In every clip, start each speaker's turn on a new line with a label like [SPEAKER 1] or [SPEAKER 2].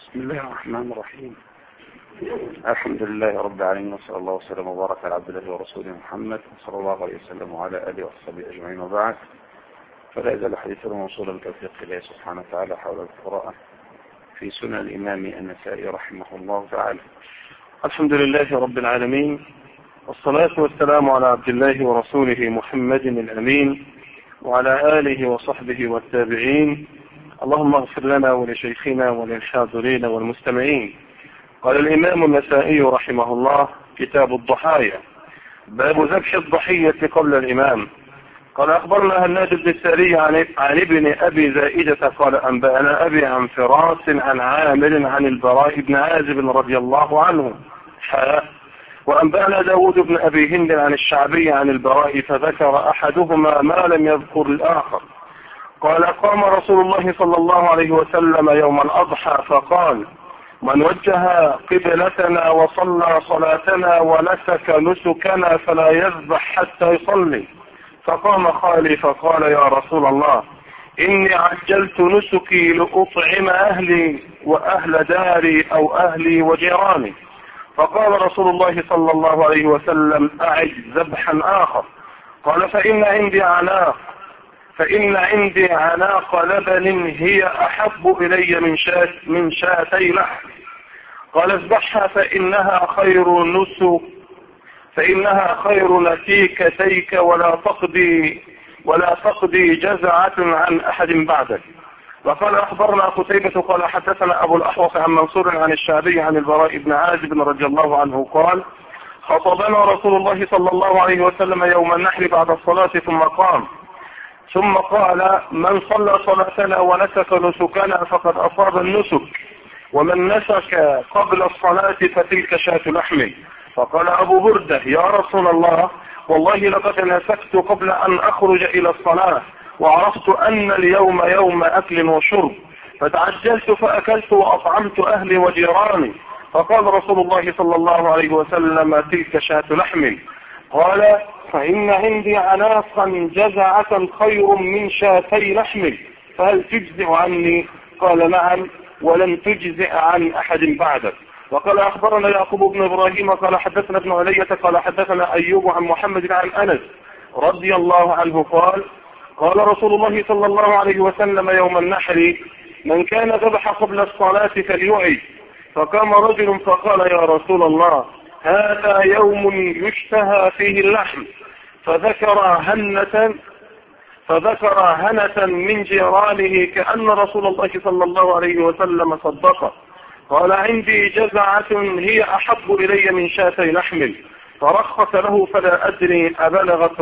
[SPEAKER 1] بسم الله الرحمن الرحيم. الحمد لله رب العالمين، وصلى الله وسلم وبارك على عبد الله ورسوله محمد صلى الله عليه وسلم وعلى اله وصحبه اجمعين، وبعد. فلا يزال حديثنا موصولا بتوفيق الله سبحانه وتعالى حول القراءة في سنن الإمام النسائي رحمه الله تعالى.
[SPEAKER 2] الحمد لله رب العالمين، والصلاة والسلام على عبد الله ورسوله محمد الأمين وعلى آله وصحبه والتابعين. اللهم اغفر لنا ولشيخنا وللحاضرين والمستمعين. قال الإمام النسائي رحمه الله: كتاب الضحايا، باب ذبح الضحية قبل الإمام. قال أخبرنا هناد بن الساري عن ابن أبي زائدة قال أنبأنا أبي عن فراس عن عامر عن البراء بن عازب رضي الله عنه وأنبأنا داود بن أبي هند عن الشعبي عن البراء فذكر أحدهما ما لم يذكر الآخر. قال: قام رسول الله صلى الله عليه وسلم يوم الأضحى فقال: من وجه قبلتنا وصلى صلاتنا ونسك نسكنا فلا يذبح حتى يصلي. فقام خالي فقال: يا رسول الله، إني عجلت نسكي لأطعم أهلي وأهل داري أو أهلي وجيراني. فقال رسول الله صلى الله عليه وسلم: أعد ذبحا آخر. قال: فإن عندي عناق لبن هي أحب إلي من شاتي لحم. قال: اذبحها فإنها خير نتيكتيك ولا تقضي جزعة عن أحد بعدك. وقال: أخبرنا قتيبة قال حدثنا أبو الأحوص عن منصور عن الشعبي عن البراء بن عازب رضي الله عنه قال: خطبنا رسول الله صلى الله عليه وسلم يوم النحر بعد الصلاة ثم قال: من صلى صلاتنا ونسك نسكنا فقد أصاب النسك، ومن نسك قبل الصلاة فتلك شاة لحم. فقال أبو بردة: يا رسول الله، والله لقد نسكت قبل أن أخرج إلى الصلاة، وعرفت أن اليوم يوم أكل وشرب، فتعجلت فأكلت وأطعمت أهلي وجيراني. فقال رسول الله صلى الله عليه وسلم: تلك شاة لحم. قال: فإن عندي عناقا جزعة خير من شاتي لحم، فهل تجزع عني؟ قال: نعم، ولن تجزع عن أحد بعدك. وقال: أخبرنا يعقوب بن إبراهيم قال حدثنا ابن علية قال حدثنا أيوب عن محمد عن أنس رضي الله عنه قال: قال رسول الله صلى الله عليه وسلم يوم النحر: من كان ذبح قبل الصلاة فليعد. فقام رجل فقال: يا رسول الله، هذا يوم يشتهى فيه اللحم. فذكر هنة من جيرانه كأن رسول الله صلى الله عليه وسلم صدقه. قال: عندي جزعة هي أحب إلي من شاتي لحم. فرخص له، فلا أدري أبلغت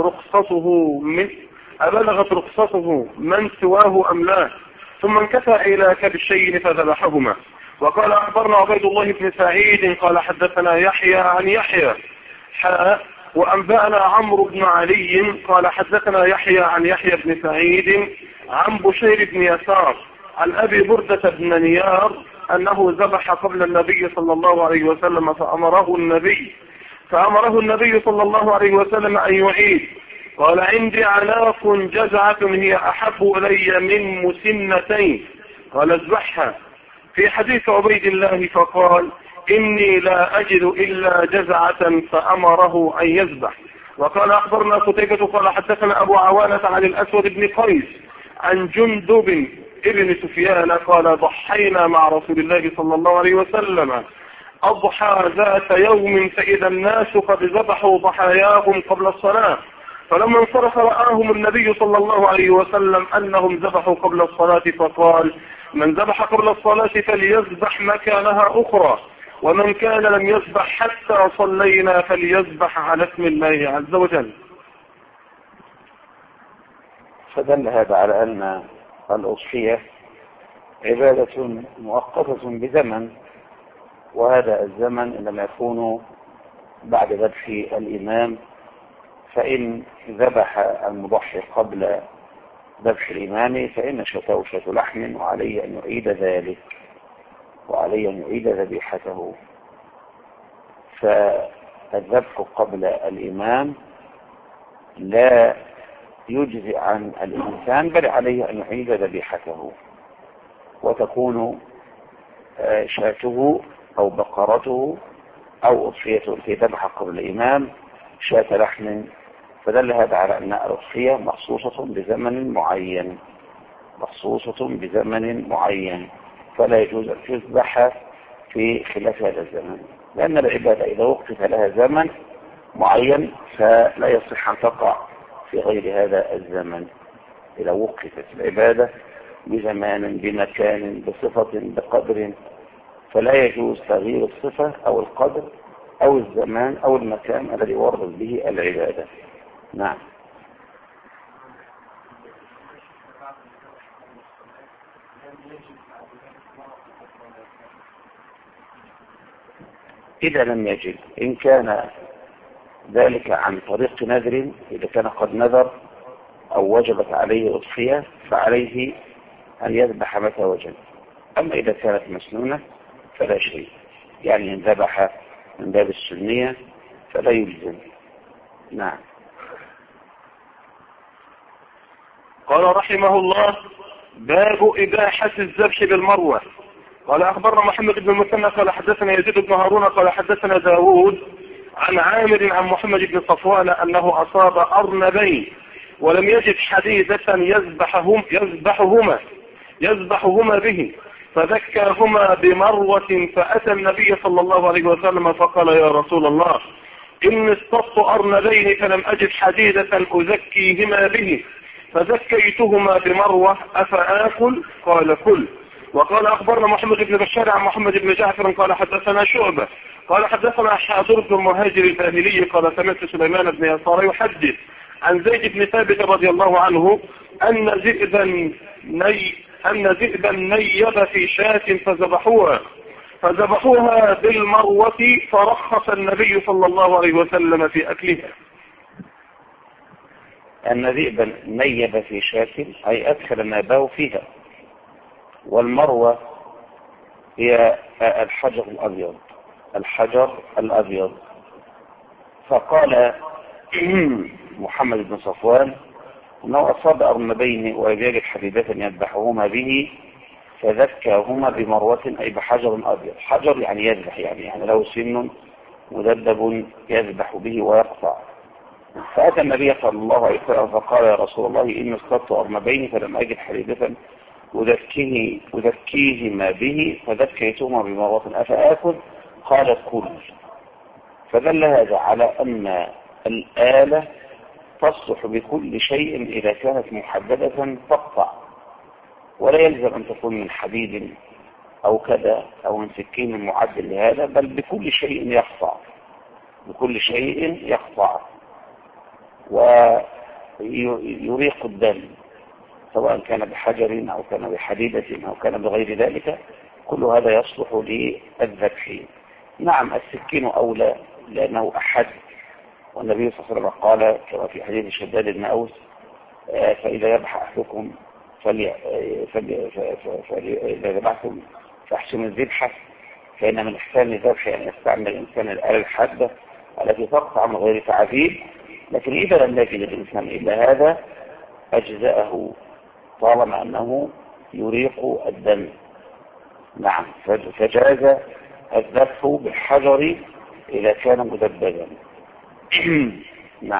[SPEAKER 2] رخصته من سواه أم لا. ثم انكفى إلى كبشين فذبحهما. وقال: أخبرنا عبيد الله بن سعيد قال حدثنا يحيى عن يحيى وأنبأنا عمرو بن علي قال حدثنا يحيى عن يحيى بن سعيد عن بشير بن يسار عن أبي بردة بن نيار أنه ذبح قبل النبي صلى الله عليه وسلم فأمره النبي صلى الله عليه وسلم أن يعيد. قال: عندي عناق جزعة هي أحب إلي من مسنتين. قال: اذبحها. في حديث عبيد الله فقال: إني لا أجد إلا جزعة، فأمره أن يذبح. وقال: أخبرنا قتيبة قال حدثنا أبو عوانة عن الأسود بن قيس عن جندب ابن سفيان قال: ضحينا مع رسول الله صلى الله عليه وسلم أضحى ذات يوم، فإذا الناس قد ذبحوا ضحاياهم قبل الصلاة. فلما انصرف رآهم النبي صلى الله عليه وسلم أنهم ذبحوا قبل الصلاة، فقال: من ذبح قبل الصلاة فليذبح مكانها أخرى، ومن كان لم يذبح حتى صلينا فليذبح على اسم الله عز وجل.
[SPEAKER 1] فدل هذا على أن الأضحية عبادة مؤقتة بزمن، وهذا الزمن إنما يكون بعد ذبح الإمام. فإن ذبح المضحي قبل ذبح الإمام فإن شاته شاة لحم، وعليه أن يعيد ذلك، وعليه أن يعيد ذبيحته. فالذبح قبل الإمام لا يجزي عن الإنسان، بل عليه أن يعيد ذبيحته، وتكون شاته أو بقرته أو أضحيته في ذبح قبل الإمام شاة لحم، فدل هذا على أن الأضحية مخصوصة بزمن معين، مخصوصة بزمن معين، فلا يجوز أن تذبح في خلاف هذا الزمن، لأن العبادة إذا وقف لها زمن معين فلا يصح أن تقع في غير هذا الزمن. إذا وقفت العبادة بزمان بمكان بصفة بقدر فلا يجوز تغيير الصفة أو القدر أو الزمان أو المكان الذي ورد به العبادة. نعم. إذا لم يجد، إن كان ذلك عن طريق نذر، إذا كان قد نذر أو وجبت عليه أضحية فعليه أن يذبح متى وجد. أما إذا كانت مسنونة فلا شيء، يعني إن ذبح من باب السنية فلا يلزم. نعم.
[SPEAKER 2] قال رحمه الله: باب إباحة الذبح بالمروة. قال أخبرنا محمد بن المثنى قال حدثنا يزيد بن هارون قال حدثنا داود عن عامر عن محمد بن صفوان أنه أصاب أرنبين ولم يجد حديدة يذبحهما به، فذكاهما بمروة، فأتى النبي صلى الله عليه وسلم فقال: يا رسول الله، إني اصطدت أرنبين فلم أجد حديدة أزكيهما به، فزكيتهما بمروة، أفآكل؟ قال: كل. وقال أخبرنا محمد بن بشار عن محمد بن جعفر قال حدثنا شعبة قال حدثنا حاضر بن مهاجر الباهلي قال سمعت سليمان بن يسار يحدث عن زيد بن ثابت رضي الله عنه أن ذئبا نيب في شاة فذبحوها بالمروة، فرخص النبي صلى الله عليه وسلم في أكلها.
[SPEAKER 1] أن ذئبا نيب في شاة أي أدخل نابه فيها، والمروة هي الحجر الأبيض. فقال محمد بن صفوان أنه أصاب أرنبين ولم يجد حديدة يذبحهما به، فذكاهما بمروة أي بحجر أبيض. حجر يعني يذبح، يعني له سن مدبب يذبح به ويقطع. فأتى النبي صلى الله عليه وسلم فقال: يا رسول الله، إني اصطدت أرنبين فلم أجد حديدة أذكيهما به، فذكيتهما بمروة، أفآكل؟ قال: كل. فدل هذا على أن الآلة تصلح بكل شيء إذا كانت محددة تقطع، ولا يلزم أن تكون من حديد أو كذا أو من سكين معدل لهذا، بل بكل شيء يقطع ويريق الدم، سواء كان بحجر أو كان بحديدة أو كان بغير ذلك، كل هذا يصلح للذبح. نعم، السكين أولى لأنه أحد، والنبي صلى الله عليه وسلم قال كما في حديث شداد بن أوس: فإذا يذبح أحدكم إذا ذبحتم فاحسنوا الذبحة، فإن من إحسان الذبح أن يستعمل الإنسان الآلة الحادة التي تقطع من غير تعذيب. لكن إذا لم يجد الإنسان إلا هذا أجزأه طالما أنه يريق الدم. نعم، فجاز الذبح بالحجر إذا كان مدببا. نعم.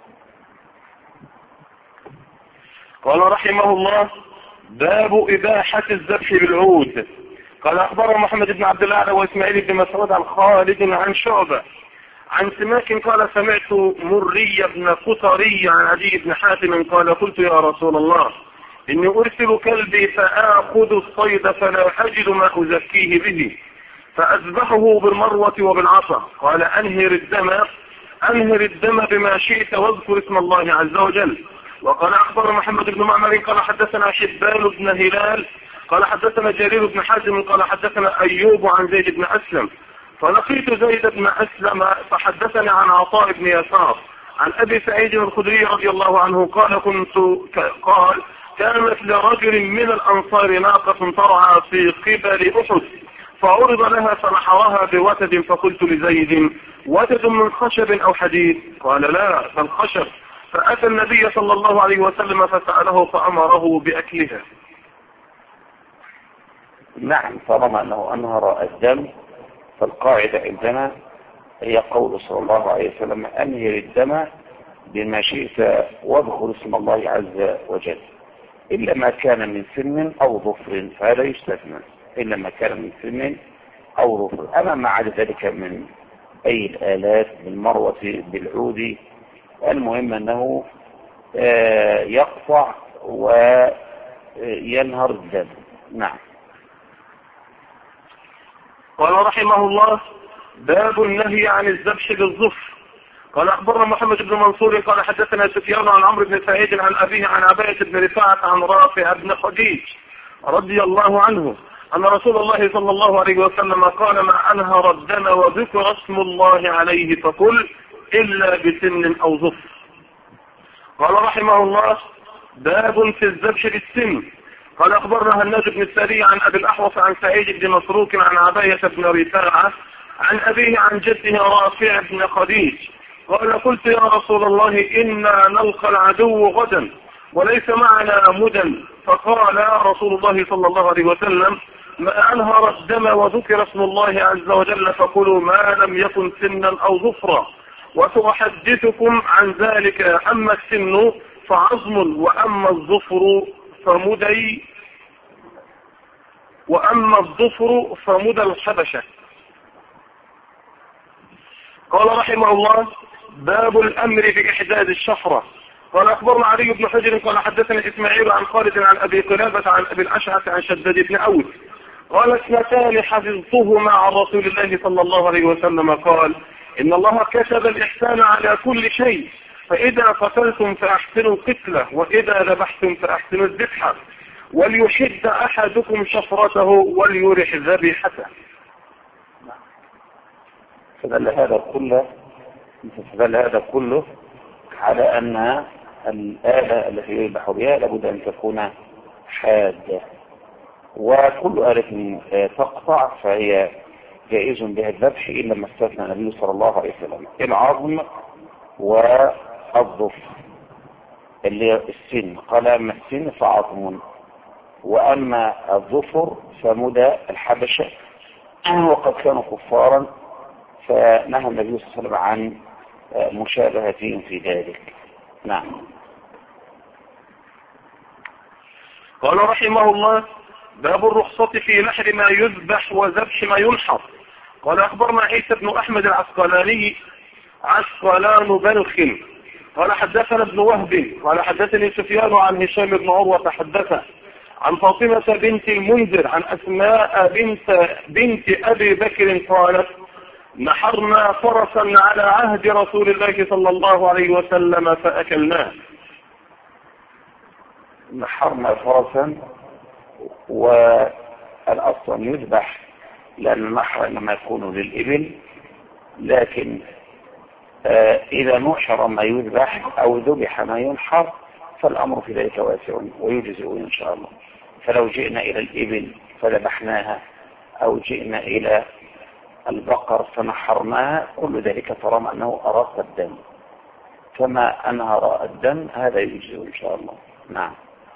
[SPEAKER 2] قال رحمه الله: باب إباحة الذبح بالعود. قال أخبر محمد بن عبد الله وإسماعيل بن مسعود عن خالد عن شعبة عن سماك قال سمعت مري بن قطري عن عدي بن حاتم قال: قلت يا رسول الله، إني أرسل كلبي فآخذ الصيد فلا أجد ما أزكيه به، فأذبحه بالمروة وبالعصا. قال: أنهر الدم بما شئت واذكر اسم الله عز وجل. وقال أخبر محمد بن معمر قال حدثنا حبان بن هلال قال حدثنا جرير بن حازم قال حدثنا أيوب عن زيد بن أسلم فلقيت زيد بن أسلم فحدثني عن عطاء بن يسار عن أبي سعيد الخدري رضي الله عنه قال: كانت لرجل من الأنصار ناقة ترعى في قبل أحد، فعرض لها فنحرها بوتد، فقلت لزيد: وتد من خشب أو حديد؟ قال: لا، بل خشب. فأتى النبي صلى الله عليه وسلم فسأله فأمره بأكلها.
[SPEAKER 1] نعم، طالما أنه أنهر الدم فالقاعدة عندنا هي قول صلى الله عليه وسلم: أنهر الدم بما شئت واذكر اسم الله عز وجل، إلا ما كان من سن أو ظفر، فهذا يستثنى، إلا ما كان من سن أو ظفر. أما ما عدا ذلك من أي الآلات، بالمروة بالعود، المهم أنه يقطع وينهر الدم. نعم.
[SPEAKER 2] قال رحمه الله: باب النهي عن الذبح بالظفر. قال أخبرنا محمد بن منصور قال حدثنا سفيان عن عمرو بن سعيد عن أبيه عن عباية بن رفاعة عن رافع بن خديج رضي الله عنه أن رسول الله صلى الله عليه وسلم قال: ما أنهر الدم وذكر اسم الله عليه فكل إلا بسن أو ظفر. قال رحمه الله: باب في الذبح بالسن. قال أخبرنا هناد بن السري عن أبي الأحوص عن سعيد بن مسروق عن عباية بن رفاعة عن أبيه عن جده رافع بن خديج قال: قلت يا رسول الله إنا نلقى العدو غدا وليس معنا مدى، فقال رسول الله صلى الله عليه وسلم: ما أنهر الدم وذكر اسم الله عز وجل فكلوا ما لم يكن سنا أو ظفرا، وسأحدثكم عن ذلك. أما السن فعظم، وأما الظفر فمدى الحبشة. قال رحمه الله: باب الأمر بإحداد الشفرة. قال أخبرنا علي بن حجر قال حدثنا إسماعيل عن خالد عن أبي قلابة عن أبي الأشعث عن شداد بن أوس قال: اثنتان حفظتهما عن رسول الله صلى الله عليه وسلم قال: إن الله كتب الإحسان على كل شيء، فإذا قتلتم فأحسنوا القتلة، وإذا ذبحتم فأحسنوا الذبحة، وليحد أحدكم شفرته وليرح ذبيحته.
[SPEAKER 1] فدل هذا كله على أن الآلة التي يذبح بها لابد أن تكون حادة، وكل آلة تقطع فهي جائز بها الذبح إلا ما استثنى النبي صلى الله عليه وسلم: العظم والظفر اللي هي السن. قال: أما السن فعظم، وأما الظفر فمدى الحبشة، وقد كانوا كفارا فنهى النبي صلى الله عليه وسلم عن مشابهتهم في ذلك. نعم.
[SPEAKER 2] قال رحمه الله: باب الرخصة في نحر ما يذبح وذبح ما ينحر. قال أخبرنا عيسى بن أحمد العسقلاني عسقلان بلخ قال حدثنا ابن وهب قال حدثني سفيان عن هشام بن عروة حدثه عن فاطمة بنت المنذر عن أسماء بنت أبي بكر قالت: نحرنا فرسا على عهد رسول الله صلى الله عليه وسلم فأكلناه.
[SPEAKER 1] نحرنا فرسا، والأصل يذبح لأن النحر إنما يكون للإبل، لكن إذا نحر ما يذبح أو ذبح ما ينحر فالأمر في ذلك واسع ويجزئ إن شاء الله. فلو جئنا إلى الإبل فذبحناها أو جئنا إلى البقر فنحرناها، كل ذلك طالما أنه أراق الدم، فما أنهر الدم هذا يجزئ إن شاء الله. نعم.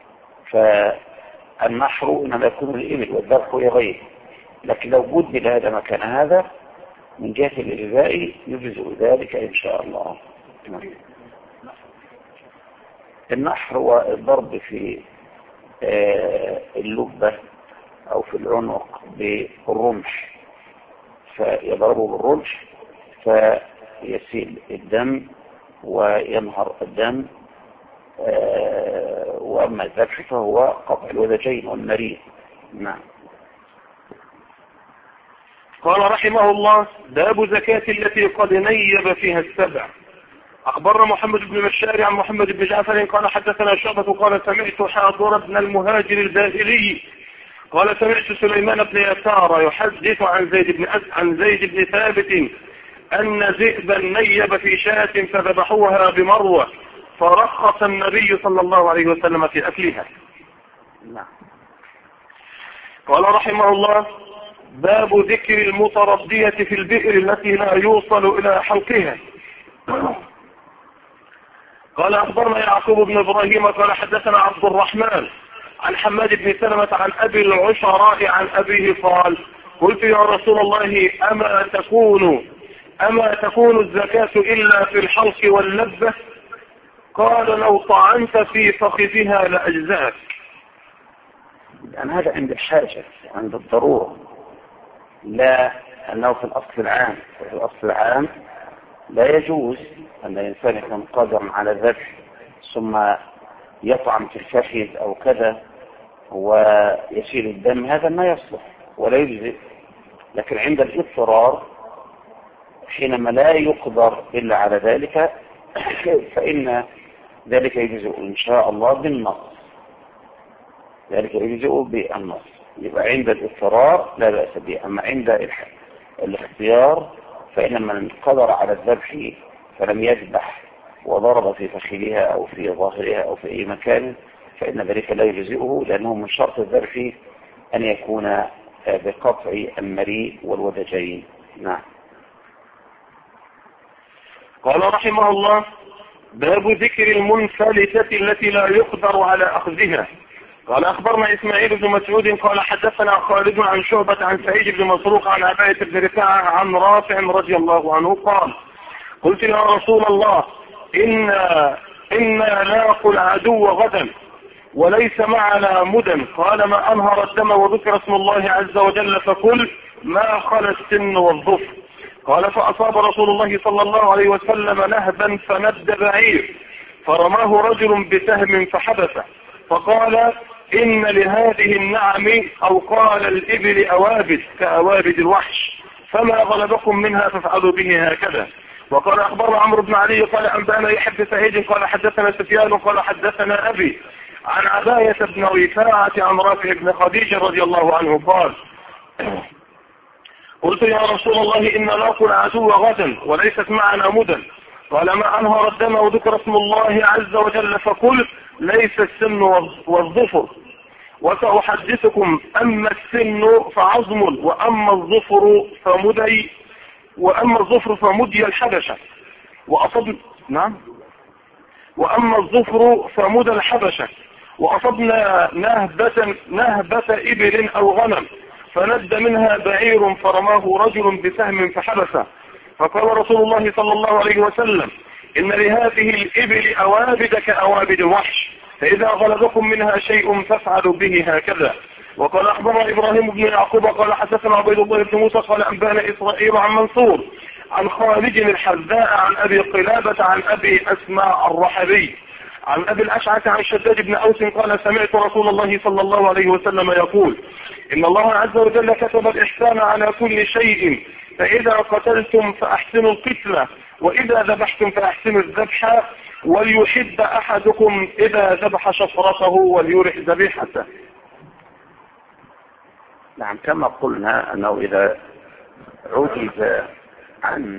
[SPEAKER 1] فالنحر إنما يكون للإبل والذبح لغيره، لكن لو بدل هذا مكان هذا من جهة الإجزاء يجزئ ذلك إن شاء الله. النحر هو الضرب في اللبة أو في العنق بالرمح، فيضربه بالرمح فيسيل الدم وينهر الدم. وأما الذبح فهو قطع الودجين والنريد. نعم.
[SPEAKER 2] قال رحمه الله: باب زكاة التي قد نيب فيها السبع. أخبرنا محمد بن بشار عن محمد بن جعفر قال حدثنا شعبة قال سمعت حاضر بن المهاجر الباهلي قال سمعت سليمان بن يسار يحدث عن زيد بن ثابت أن ذئبا نيب في شاة فذبحوها بمروة فرخص النبي صلى الله عليه وسلم في أكلها. قال رحمه الله: باب ذكر المتردية في البئر التي لا يوصل إلى حلقها. قال أخبرنا يعقوب بن إبراهيم قال حدثنا عبد الرحمن عن حماد بن سلمة عن أبي العشراء عن أبيه قال قلت يا رسول الله أما تكون الزكاة إلا في الحلق واللبة؟ قال لو طعنت في فخذها لأجزاك.
[SPEAKER 1] يعني هذا عند الحاجة عند الضرورة، لا أنه في الأصل العام. في الأصل العام لا يجوز أن الإنسان يكون قادرا على ذبح ثم يطعم في الفخذ أو كذا ويسيل الدم، هذا ما يصلح ولا يجزئ. لكن عند الاضطرار حينما لا يقدر إلا على ذلك فإن ذلك يجزئ إن شاء الله بالنص، ذلك يجزئ بالنص. يبقى عند الاضطرار لا بأس به. أما عند الاختيار فإن من قدر على الذبح فلم يذبح وضرب في فخذها أو في ظاهرها أو في أي مكان فإن ذلك لا يجزئه، لأنه من شرط الذبح أن يكون بقطع المريء والودجين. نعم.
[SPEAKER 2] قال رحمه الله: باب ذكر المنفلتة التي لا يقدر على أخذها. قال أخبرنا إسماعيل بن مسعود قال حدثنا خالد عن شعبة عن سعيد بن مسروق عن عباية بن رفاعة عن رافع رضي الله عنه قال: قلت يا رسول الله إنا لاقوا العدو غدا وليس معنا مدن. قال: ما أنهر الدم وذكر اسم الله عز وجل فكل ما خلا السن والظفر. قال: فأصاب رسول الله صلى الله عليه وسلم نهبا فند بعير فرماه رجل بسهم فحبسه، فقال: إن لهذه النعم أو قال الإبل أوابد كأوابد الوحش، فما غلبكم منها فافعلوا به هكذا. وقال أخبر عمرو بن علي قال أنبأنا يحيى بن سعيد قال حدثنا سفيان قال حدثنا أبي عن عباية بن رفاعة عن رافع بن خديجة رضي الله عنه قال: قلت يا رسول الله إن لاقوا العدو غدا وليست معنا مدن. قال: ما أنهر الدم وذكر اسم الله عز وجل فكل ليس السن والظفر. وسأحدثكم: أما السن فعظم وأما الظفر فمدي الحبشة وأما الظفر فمدى الحبشة وأصبنا نهبة إبل أو غنم فند منها بعير فرماه رجل بسهم فحبسه، فقال رسول الله صلى الله عليه وسلم: إن لهذه الإبل أوابد كأوابد الوحش، فإذا غلبكم منها شيء فافعلوا به هكذا. وقال أخبرنا إبراهيم بن يعقوب قال حدثنا عبيد الله بن موسى قال أنبأنا إسرائيل عن منصور عن خالد الحذاء عن أبي قلابة عن أبي أسماء الرحبي عن أبي الأشعث عن شداد بن أوس قال: سمعت رسول الله صلى الله عليه وسلم يقول: إن الله عز وجل كتب الإحسان على كل شيء، فإذا قتلتم فأحسنوا القتلة، وإذا ذبحتم فأحسنوا الذبح، وليحد أحدكم إذا ذبح شفرته وليرح ذبيحته.
[SPEAKER 1] نعم، كما قلنا أنه إذا عجز عن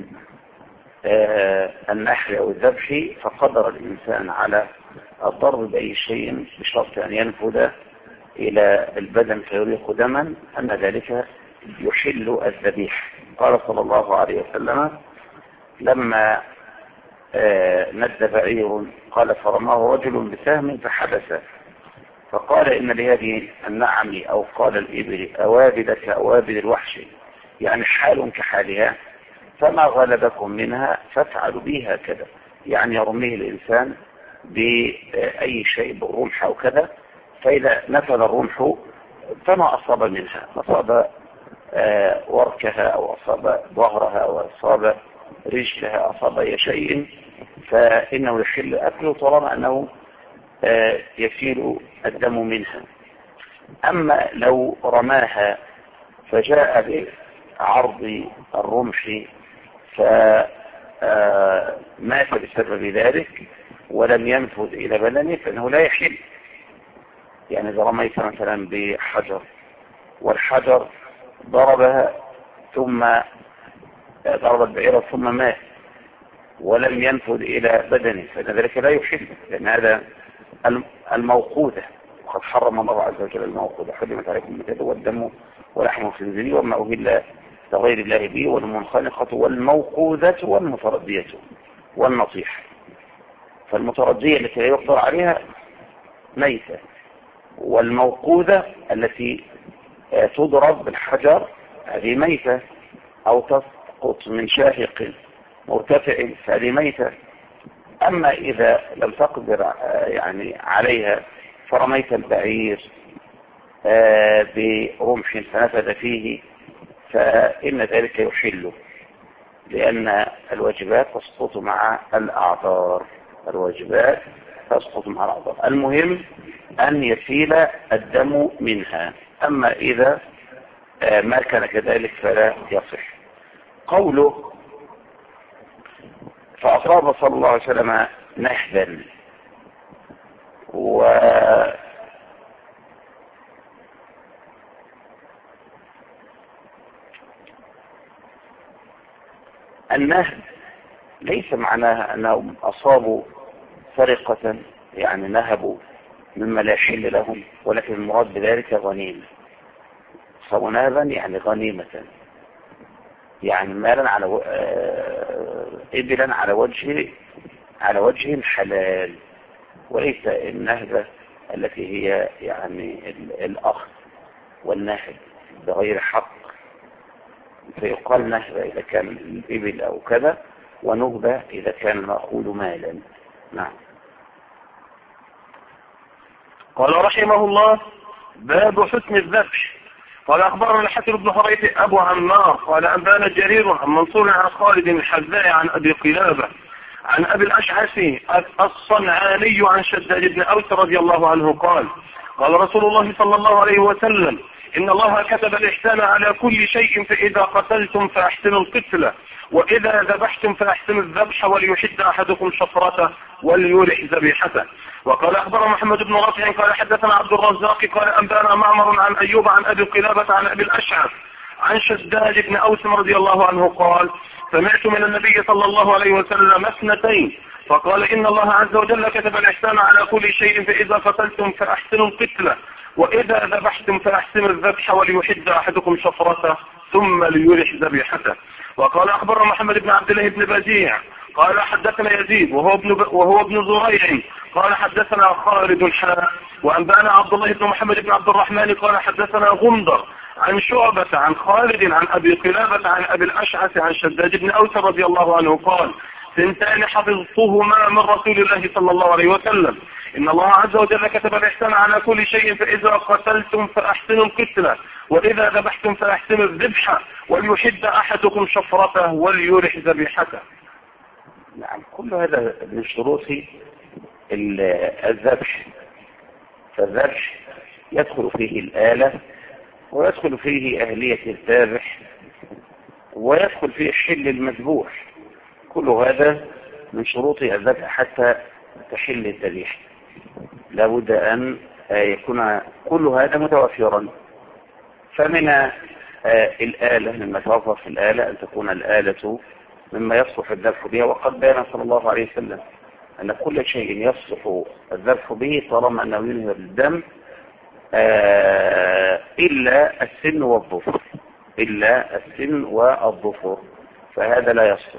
[SPEAKER 1] النحر أو الذبح فقدر الإنسان على الضرب بأي شيء بشرط أن ينفذ إلى البدن فيريق دما أن ذلك يحل الذبيح. قال صلى الله عليه وسلم لما ند بعير قال: فرماه رجل بسهم فحبسه، فقال: إن لهذه النعم أو قال الإبل أوابد كأوابد الوحش، يعني حال كحالها، فما غلبكم منها فافعلوا به هكذا. يعني يرميه الإنسان بأي شيء بالرمح أو كذا، فإذا نفذ الرمح فما أصاب منها، أصاب وركها أو أصاب ظهرها أو أصاب رجلها، أصاب أي شيء، فإنه يحل أكله طالما أنه يسيل الدم منها. أما لو رماها فجاء بعرض الرمح فمات بسبب ذلك ولم ينفذ إلى بدنه فإنه لا يحل. يعني إذا رميت مثلا بحجر والحجر ضربها ثم ضرب البعيرة ثم مات ولم ينفذ إلى بدنه فإن ذلك لا يحل، لأن هذا الموقودة، وقد حرم الله عز وجل الموقودة: حرمت عليكم الميتة والدم ولحم الخنزير وما أهل لغير الله به والمنخنقة والموقوذة والمتردية والنطيحة. فالمتردية التي لا يقدر عليها ميتة، والموقوذة التي تضرب بالحجر هذه ميتة، أو تسقط من شاهق مرتفع فهذه ميتة. أما إذا لم تقدر يعني عليها فرميت البعير برمح فنفذ فيه فإن ذلك يحله، لأن الواجبات تسقط مع الأعذار. الواجبات تسقط مع الأعذار. المهم أن يسيل الدم منها. أما إذا ما كان كذلك فلا يصح. قوله فأصاب صلى الله عليه وسلم نهبا، النهب ليس معناها أنهم أصابوا سرقة يعني نهبوا مما لا يحل لهم، ولكن المراد بذلك غنيمة. أصابوا نهبا يعني غنيمة، يعني مالا على إبلا على وجه حلال، وليس النهبة التي هي يعني الأخذ والنهب بغير حق. فيقال نهبة إذا كان الإبل أو كذا، ونهبة إذا كان المأخوذ مالا. نعم.
[SPEAKER 2] قال رحمه الله: باب حسن الذبح. قال أخبرنا الحسن بن حريث أبو عمار قال أنبانا جرير عن منصور عن خالد الحذاء عن أبي قلابة عن أبي الأشعث الصنعاني عن شداد بن أوس رضي الله عنه قال: قال رسول الله صلى الله عليه وسلم: إن الله كتب الإحسان على كل شيء، فإذا قتلتم فأحسنوا القتلة، وإذا ذبحتم فأحسنوا الذبح، وليحد أحدكم شفرته وليرح ذبيحته. وقال أخبر محمد بن رافع قال حدثنا عبد الرزاق قال أنبانا معمر عن أيوب عن أبي قلابة عن أبي الأشعث عن شداد بن أوس رضي الله عنه قال: سمعت من النبي صلى الله عليه وسلم اثنتين، فقال: إن الله عز وجل كتب الإحسان على كل شيء، فإذا قتلتم فأحسنوا القتلة، وإذا ذبحتم فأحسنوا الذبح، وليحد أحدكم شفرته ثم ليرح ذبيحته. وقال أخبر محمد بن عبد الله بن بزيع قال حدثنا يزيد وهو ابن زريع قال حدثنا خالد حاء وأنبانا عبد الله بن محمد بن عبد الرحمن قال حدثنا غندر عن شعبة عن خالد عن أبي قلابة عن أبي الأشعث عن شداد بن أوس رضي الله عنه قال: ثنتان حفظتهما من رسول الله صلى الله عليه وسلم: إن الله عز وجل كتب الإحسان على كل شيء، فإذا قتلتم فأحسنوا القتلة، وإذا ذبحتم فأحسنوا الذبح، وليحد أحدكم شفرته وليرح ذبيحته.
[SPEAKER 1] نعم، كل هذا من شروط الذبح. فالذبح يدخل فيه الآلة، ويدخل فيه أهلية الذابح، ويدخل فيه حل المذبوح. كل هذا من شروط الذبح حتى تحل الذبيحة. لابد أن يكون كل هذا متوفرا. فمن الآلة، مما توفر في الآلة أن تكون الآلة مما يصلح الذبح بها. وقد بين صلى الله عليه وسلم أن كل شيء يصلح الذبح به طالما أنه ينهر الدم إلا السن والظفر، إلا السن والظفر، فهذا لا يصلح.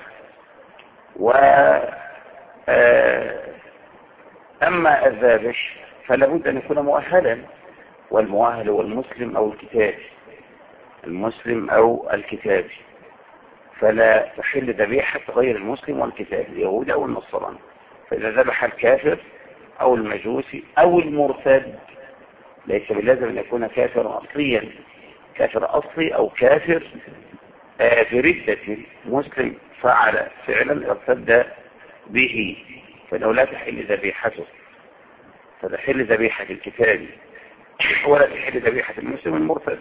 [SPEAKER 1] أما الذابح فلا بد أن يكون مؤهلا، والمؤهل هو المسلم أو الكتابي، المسلم أو الكتابي. فلا تحل ذبيحة غير المسلم والكتابي، اليهود أو النصراني. فإذا ذبح الكافر أو المجوسي أو المرتد، ليس بلازم أن يكون كافر أصليا، كافر أصلي أو كافر بردة، مسلم فعل فعلا ارتد به، فإنه لا تحل ذبيحته. فتحل ذبيحة الكتابي ولا تحل ذبيحة المسلم المرتد.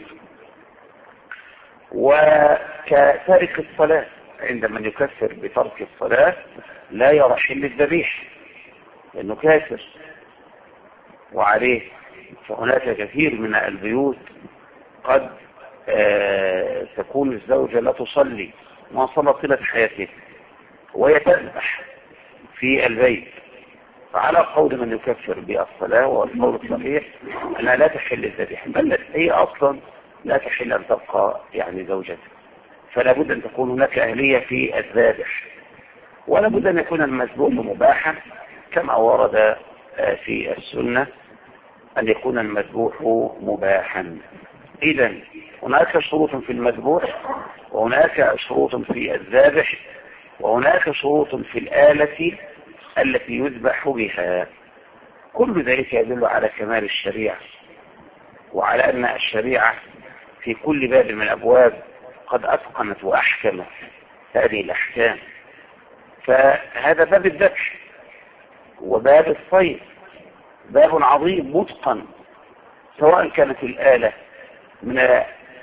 [SPEAKER 1] وكتارك الصلاة، عند من يكفر بترك الصلاة لا يرى حل الذبيح لأنه كافر وعليه. فهناك كثير من البيوت قد تكون الزوجة لا تصلي، ما صلى طيلة حياته، وهي تذبح في البيت. فعلى قول من يكفر بالصلاة والقول الصحيح أنها لا تحل الذبيحة، بل هي أصلا لا تحل أن تبقى يعني زوجته. فلا بد أن تكون هناك أهلية في الذابح، ولا بد أن يكون المذبوح مباحا كما ورد في السنة أن يكون المذبوح مباحا. إذا هناك شروط في المذبوح، وهناك شروط في الذابح، وهناك شروط في الآلة التي يذبح بها. كل ذلك يدل على كمال الشريعة، وعلى أن الشريعة في كل باب من الأبواب قد أتقنت وأحكمت هذه الأحكام. فهذا باب الذبح وباب الصيد باب عظيم متقن، سواء كانت الآلة من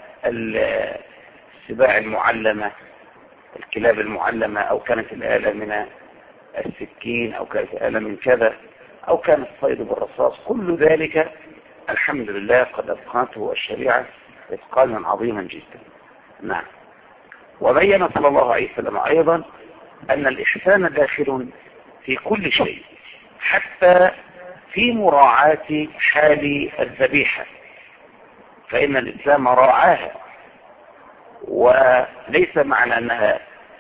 [SPEAKER 1] السباع المعلمة الكلاب المعلمة، أو كانت الآلة من السكين، أو كانت الآلة من كذا، أو كان الصيد بالرصاص. كل ذلك الحمد لله قد أتقنته الشريعة إتقانا عظيما جدا. نعم. وبين صلى الله عليه وسلم أيضا أن الإحسان داخل في كل شيء، حتى في مراعاة حال الذبيحة، فإن الإسلام راعاها، وليس معنى أنها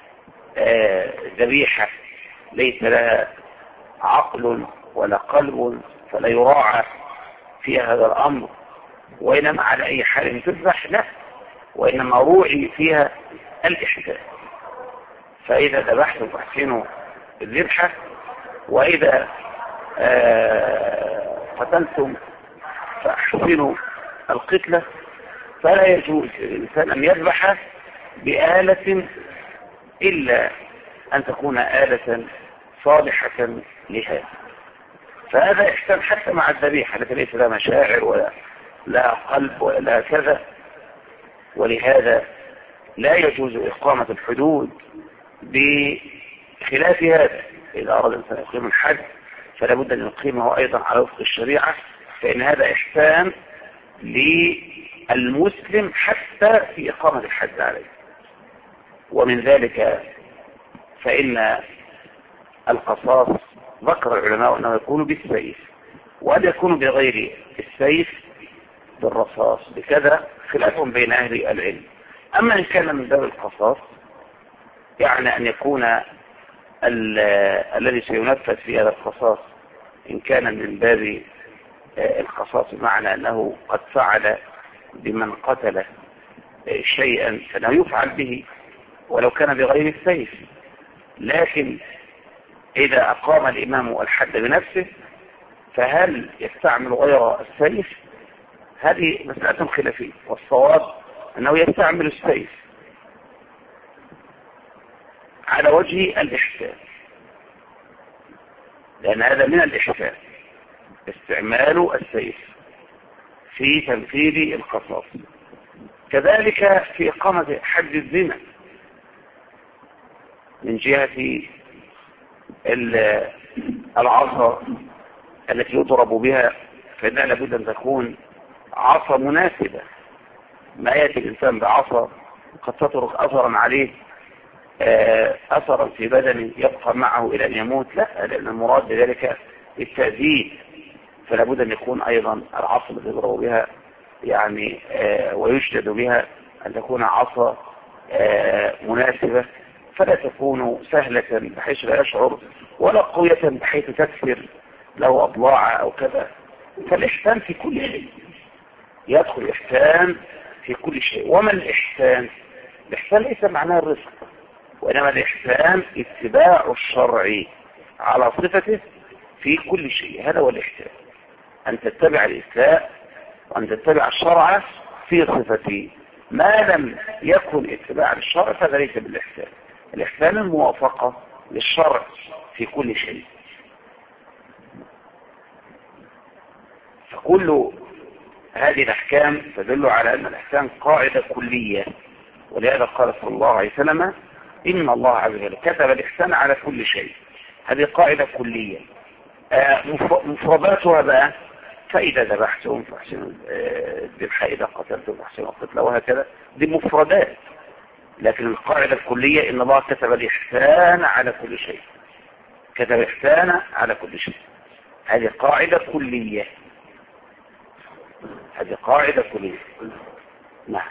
[SPEAKER 1] ذبيحة ليس لها عقل ولا قلب فلا يراعى فيها هذا الأمر، وإنما على أي حال تذبح، لا، وإنما روعي فيها الإحسان. فإذا ذبحتم فاحسنوا الذبحة، وإذا قتلتم فاحسنوا القتلة. فلا يجوز للإنسان أن يذبح بآلة إلا أن تكون آلة صالحة لهذا. فهذا إحسان حتى مع الذبيحة التي ليس لها مشاعر ولا لا قلب ولا لا كذا. ولهذا لا يجوز إقامة الحدود بخلاف هذا. إذا أراد الإنسان يقيم الحد فلا بد أن يقيمه أيضا على وفق الشريعة، فإن هذا إحسان للمسلم حتى في إقامة الحد عليه. ومن ذلك فإن القصاص ذكر العلماء أنه يكون بالسيف، وأن يكون بغير السيف بالرصاص بكذا، خلاف بين أهل العلم. أما إن كان من باب القصاص يعني أن يكون الذي سينفذ في هذا القصاص إن كان من باب القصاص بمعنى أنه قد فعل بمن قتل شيئا فإنه يفعل به ولو كان بغير السيف. لكن إذا أقام الإمام الحد بنفسه فهل يستعمل غير السيف؟ هذه مسألة خلافية، والصواب أنه يستعمل السيف على وجه الإحسان، لأن هذا من الإحسان استعمال السيف في تنفيذ القصاص. كذلك في إقامة حد الزنا من جهة العصا التي يضرب بها، فإنها لابد أن تكون عصا مناسبة. ما يأتي الإنسان بعصا قد تترك أثرا عليه، أثرا في بدنه يبقى معه إلى أن يموت، لا، لأن المراد بذلك التأديب. فلا بد أن يكون أيضا العصا التي يضرب بها يعني ويشدد بها أن تكون عصا مناسبة، فلا تكون سهلة بحيث لا يشعر، ولا قوية بحيث تكسر له أضلاع أو كذا. فالإحسان في كل شيء، يدخل الإحسان في كل شيء. وما الإحسان؟ الإحسان ليس معناه الرزق، وإنما الإحسان اتباع الشرع على صفته في كل شيء. هذا هو الإحسان، أن تتبع الإسلام وأن تتبع الشرع في صفته. ما لم يكن اتباع للشرع فهذا ليس بالإحسان. الإحسان الموافقة للشرع في كل شيء. فكل هذه الأحكام تدل على أن الإحسان قاعدة كلية، ولهذا قال صلى الله عليه وسلم إن الله عز وجل كتب الإحسان على كل شيء. هذه قاعدة كلية. مفرداتها بقى: فإذا ذبحتم فاحسنوا الذبح، إذا قتلتم فاحسنوا القتل، وهكذا. دي مفردات، لكن القاعدة الكلية إن الله كتب الإحسان على كل شيء، كتب الإحسان على كل شيء. هذه قاعدة كلية، هذه قاعدة كلية. نعم.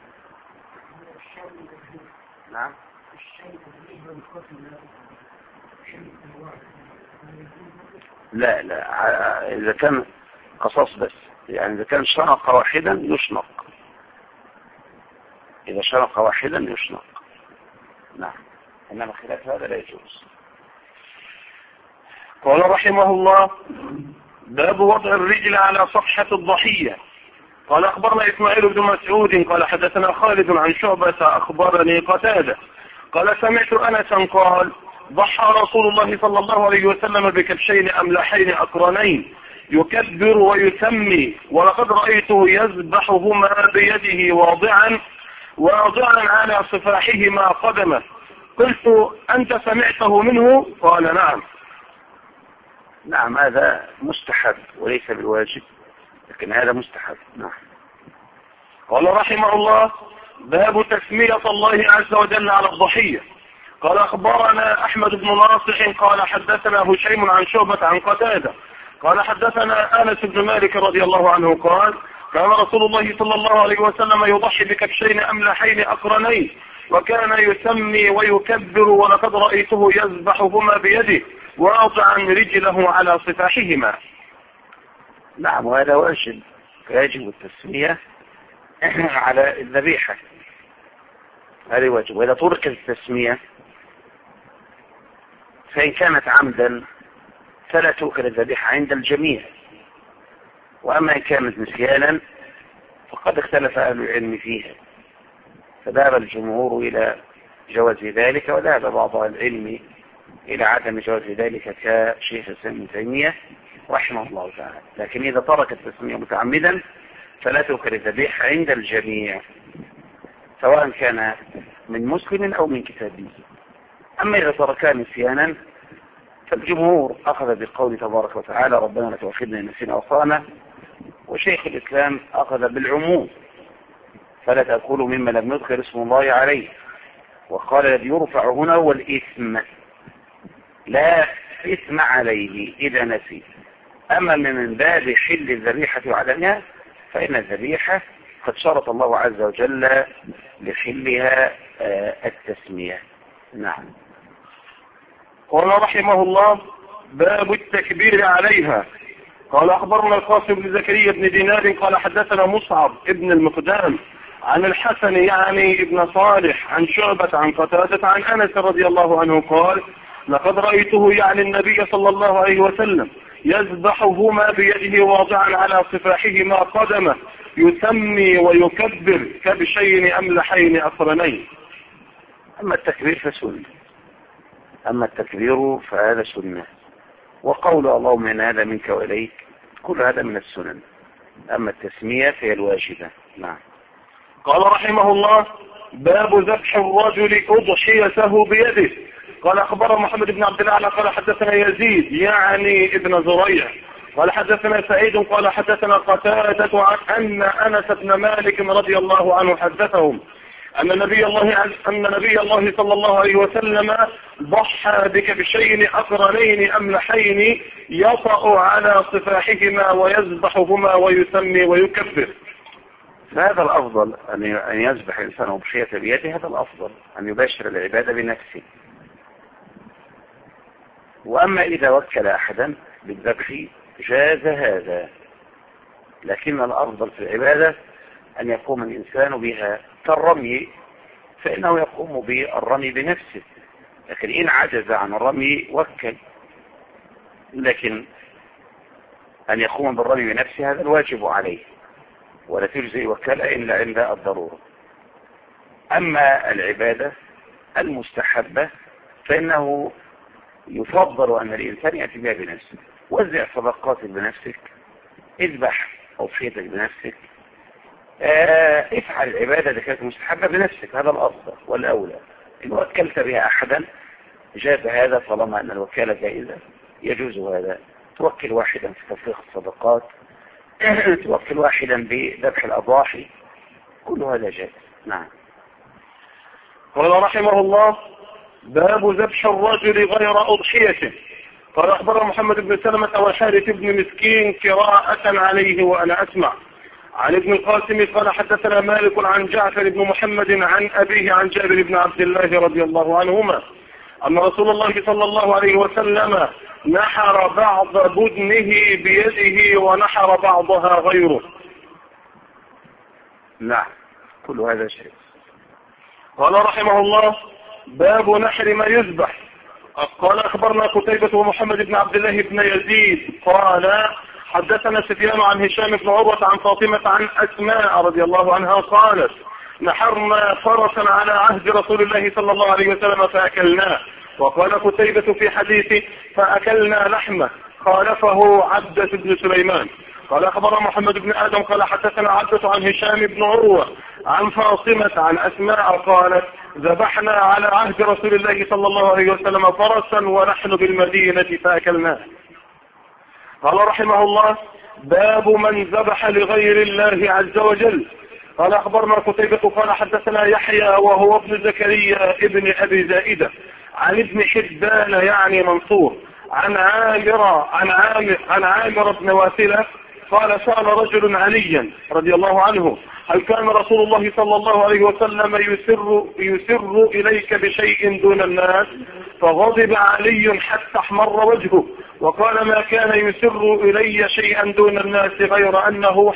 [SPEAKER 1] نعم. لا إذا كان قصاص بس، يعني إذا كان شنق واحدا يشنق، إذا شنق واحدا يشنق. نعم، إنما خلاف هذا لا يجوز.
[SPEAKER 2] قال رحمه الله: باب وضع الرجل على صفحة الضحية. قال أخبرنا إسماعيل بن مسعود قال حدثنا خالد عن شعبة أخبرني قتادة قال سمعت أنسا قال: ضحى رسول الله صلى الله عليه وسلم بكبشين أملحين أقرنين يكبر ويسمي، ولقد رأيته يذبحهما بيده واضعا على صفاحهما قدمه. قلت: أنت سمعته منه؟ قال: نعم.
[SPEAKER 1] نعم، هذا مستحب وليس بالواجب، لكن هذا مستحب. نعم.
[SPEAKER 2] قال رحمه الله: باب تسمية الله عز وجل على الضحية. قال أخبرنا أحمد بن ناصح قال حدثنا هشيم عن شعبة عن قتادة قال حدثنا أنس بن مالك رضي الله عنه قال: كان رسول الله صلى الله عليه وسلم يضحي بكبشين أملحين أقرنين، وكان يسمي ويكبر، ولقد رأيته يذبحهما بيده واضعا رجله على صفاحهما.
[SPEAKER 1] نعم، وهذا واجب، يجب التسمية على الذبيحة، هذا واجب. وإذا تركت التسمية فإن كانت عمدا فلا تؤكل الذبيحة عند الجميع، وأما إن كانت نسيانا فقد اختلف أهل العلم فيها، فذهب الجمهور إلى جواز ذلك، وذهب بعض العلم إلى عدم جواز ذلك كشيخ الإسلام ابن تيمية رحمه الله تعالى. لكن إذا ترك التسمية متعمدا فلا تؤكل الذبيحة عند الجميع، سواء كان من مسلم أو من كتابي. أما إذا تركا نسيانا فالجمهور أخذ بقول تبارك وتعالى: ربنا لا تؤاخذنا إن نسينا أو أخطأنا، وشيخ الإسلام أخذ بالعموم: فلا تأكلوا مما لم يذكر اسم الله عليه، وقال: الذي يرفع هنا هو الإثم، لا إثم عليه إذا نسي. أما من باب حل الذبيحة وعدمها فإن الذبيحة قد شرط الله عز وجل لحلها التسمية. نعم.
[SPEAKER 2] قال رحمه الله: باب التكبير عليها. قال أخبرنا القاسم بن زكريا بن دينار قال حدثنا مصعب ابن المقدام عن الحسن يعني ابن صالح عن شعبة عن قتادة عن أنس رضي الله عنه قال: لقد رأيته يعني النبي صلى الله عليه وسلم يذبحهما بيده واضعا على صفاحهما قدمه يسمي ويكبر كبشين أملحين أقرنين.
[SPEAKER 1] أما التكبير فسنة، أما التكبير فهذا سنة، وقول اللهم إن هذا منك وإليك كل هذا من السنن. أما التسمية فهي الواجبة. نعم.
[SPEAKER 2] قال رحمه الله: باب ذبح الرجل أضحيته بيده. قال أخبر محمد بن عبد الله قال حدثنا يزيد يعني ابن زريع قال حدثنا سعيد قال حدثنا قتادة أن أنس بن مالك رضي الله عنه حدثهم أن نبي الله صلى الله عليه وسلم ضحى بكبشين أقرنين أملحين يطأ على صفاحهما ويذبحهما ويسمي ويكبر.
[SPEAKER 1] فهذا الأفضل أن يذبح الإنسان أضحية بيده، هذا الأفضل أن يباشر العبادة بنفسه. وأما إذا وكل أحدا بالذبح جاز هذا، لكن الأفضل في العبادة أن يقوم الإنسان بها كالرمي، فإنه يقوم بالرمي بنفسه، لكن إن عجز عن الرمي وكل، لكن أن يقوم بالرمي بنفسه هذا الواجب عليه، ولا تجزي وكالة إلا عند الضرورة. أما العبادة المستحبة فإنه يفضل أن الإنسان يأتي بها بنفسه. وزع صدقاتك بنفسك، اذبح أضحيتك بنفسك، افعل العبادة اللي كانت مستحبة بنفسك، هذا الأفضل والأولى. إن وكلت بها أحدا جاز هذا، طالما أن الوكالة جائزة يجوز هذا. توكل واحدا في تفريغ الصدقات، توكل واحدا بذبح الأضاحي، كل هذا جائز. نعم.
[SPEAKER 2] قال رحمه الله: باب ذبح الرجل غير أضحيته. قال أخبر محمد بن سلمة والحارث بن مسكين قراءة عليه وأنا أسمع عن ابن القاسم قال حدثنا مالك عن جعفر بن محمد عن أبيه عن جابر بن عبد الله رضي الله عنهما أن رسول الله صلى الله عليه وسلم نحر بعض بدنه بيده ونحر بعضها غيره.
[SPEAKER 1] نعم، كل هذا شيء.
[SPEAKER 2] قال رحمه الله: باب نحر ما يذبح. قال أخبرنا قتيبة ومحمد بن عبد الله بن يزيد قال حدثنا سفيان عن هشام بن عروة عن فاطمة عن أسماء رضي الله عنها قالت: نحرنا فرسا على عهد رسول الله صلى الله عليه وسلم فأكلناه. وقال قتيبة في حديثه: فأكلنا لحمه، خالفه عبدة بن سليمان. قال أخبرنا محمد بن آدم قال حدثنا عبدة عن هشام بن عروة عن فاطمة عن أسماء قالت: ذبحنا على عهد رسول الله صلى الله عليه وسلم فرسا ونحن بالمدينة فأكلناه. قال رحمه الله: باب من ذبح لغير الله عز وجل. قال أخبرنا قتيبة قال حدثنا يحيى وهو ابن زكريا ابن أبي زائدة عن ابن حبان يعني منصور عن عامر بن واثلة قال: سأل رجل عليا رضي الله عنه: هل كان رسول الله صلى الله عليه وسلم يسر إليك بشيء دون الناس؟ فغضب علي حتى احمر وجهه وقال: ما كان يسر إلي شيئا دون الناس غير أنه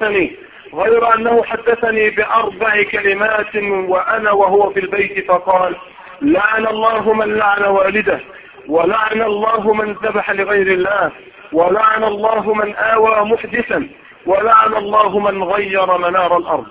[SPEAKER 2] حدثني بأربع كلمات وأنا وهو في البيت، فقال: لعن الله من لعن والده، ولعن الله من ذبح لغير الله، ولعن الله من آوى محدثا، ولعن الله من غير منار الأرض.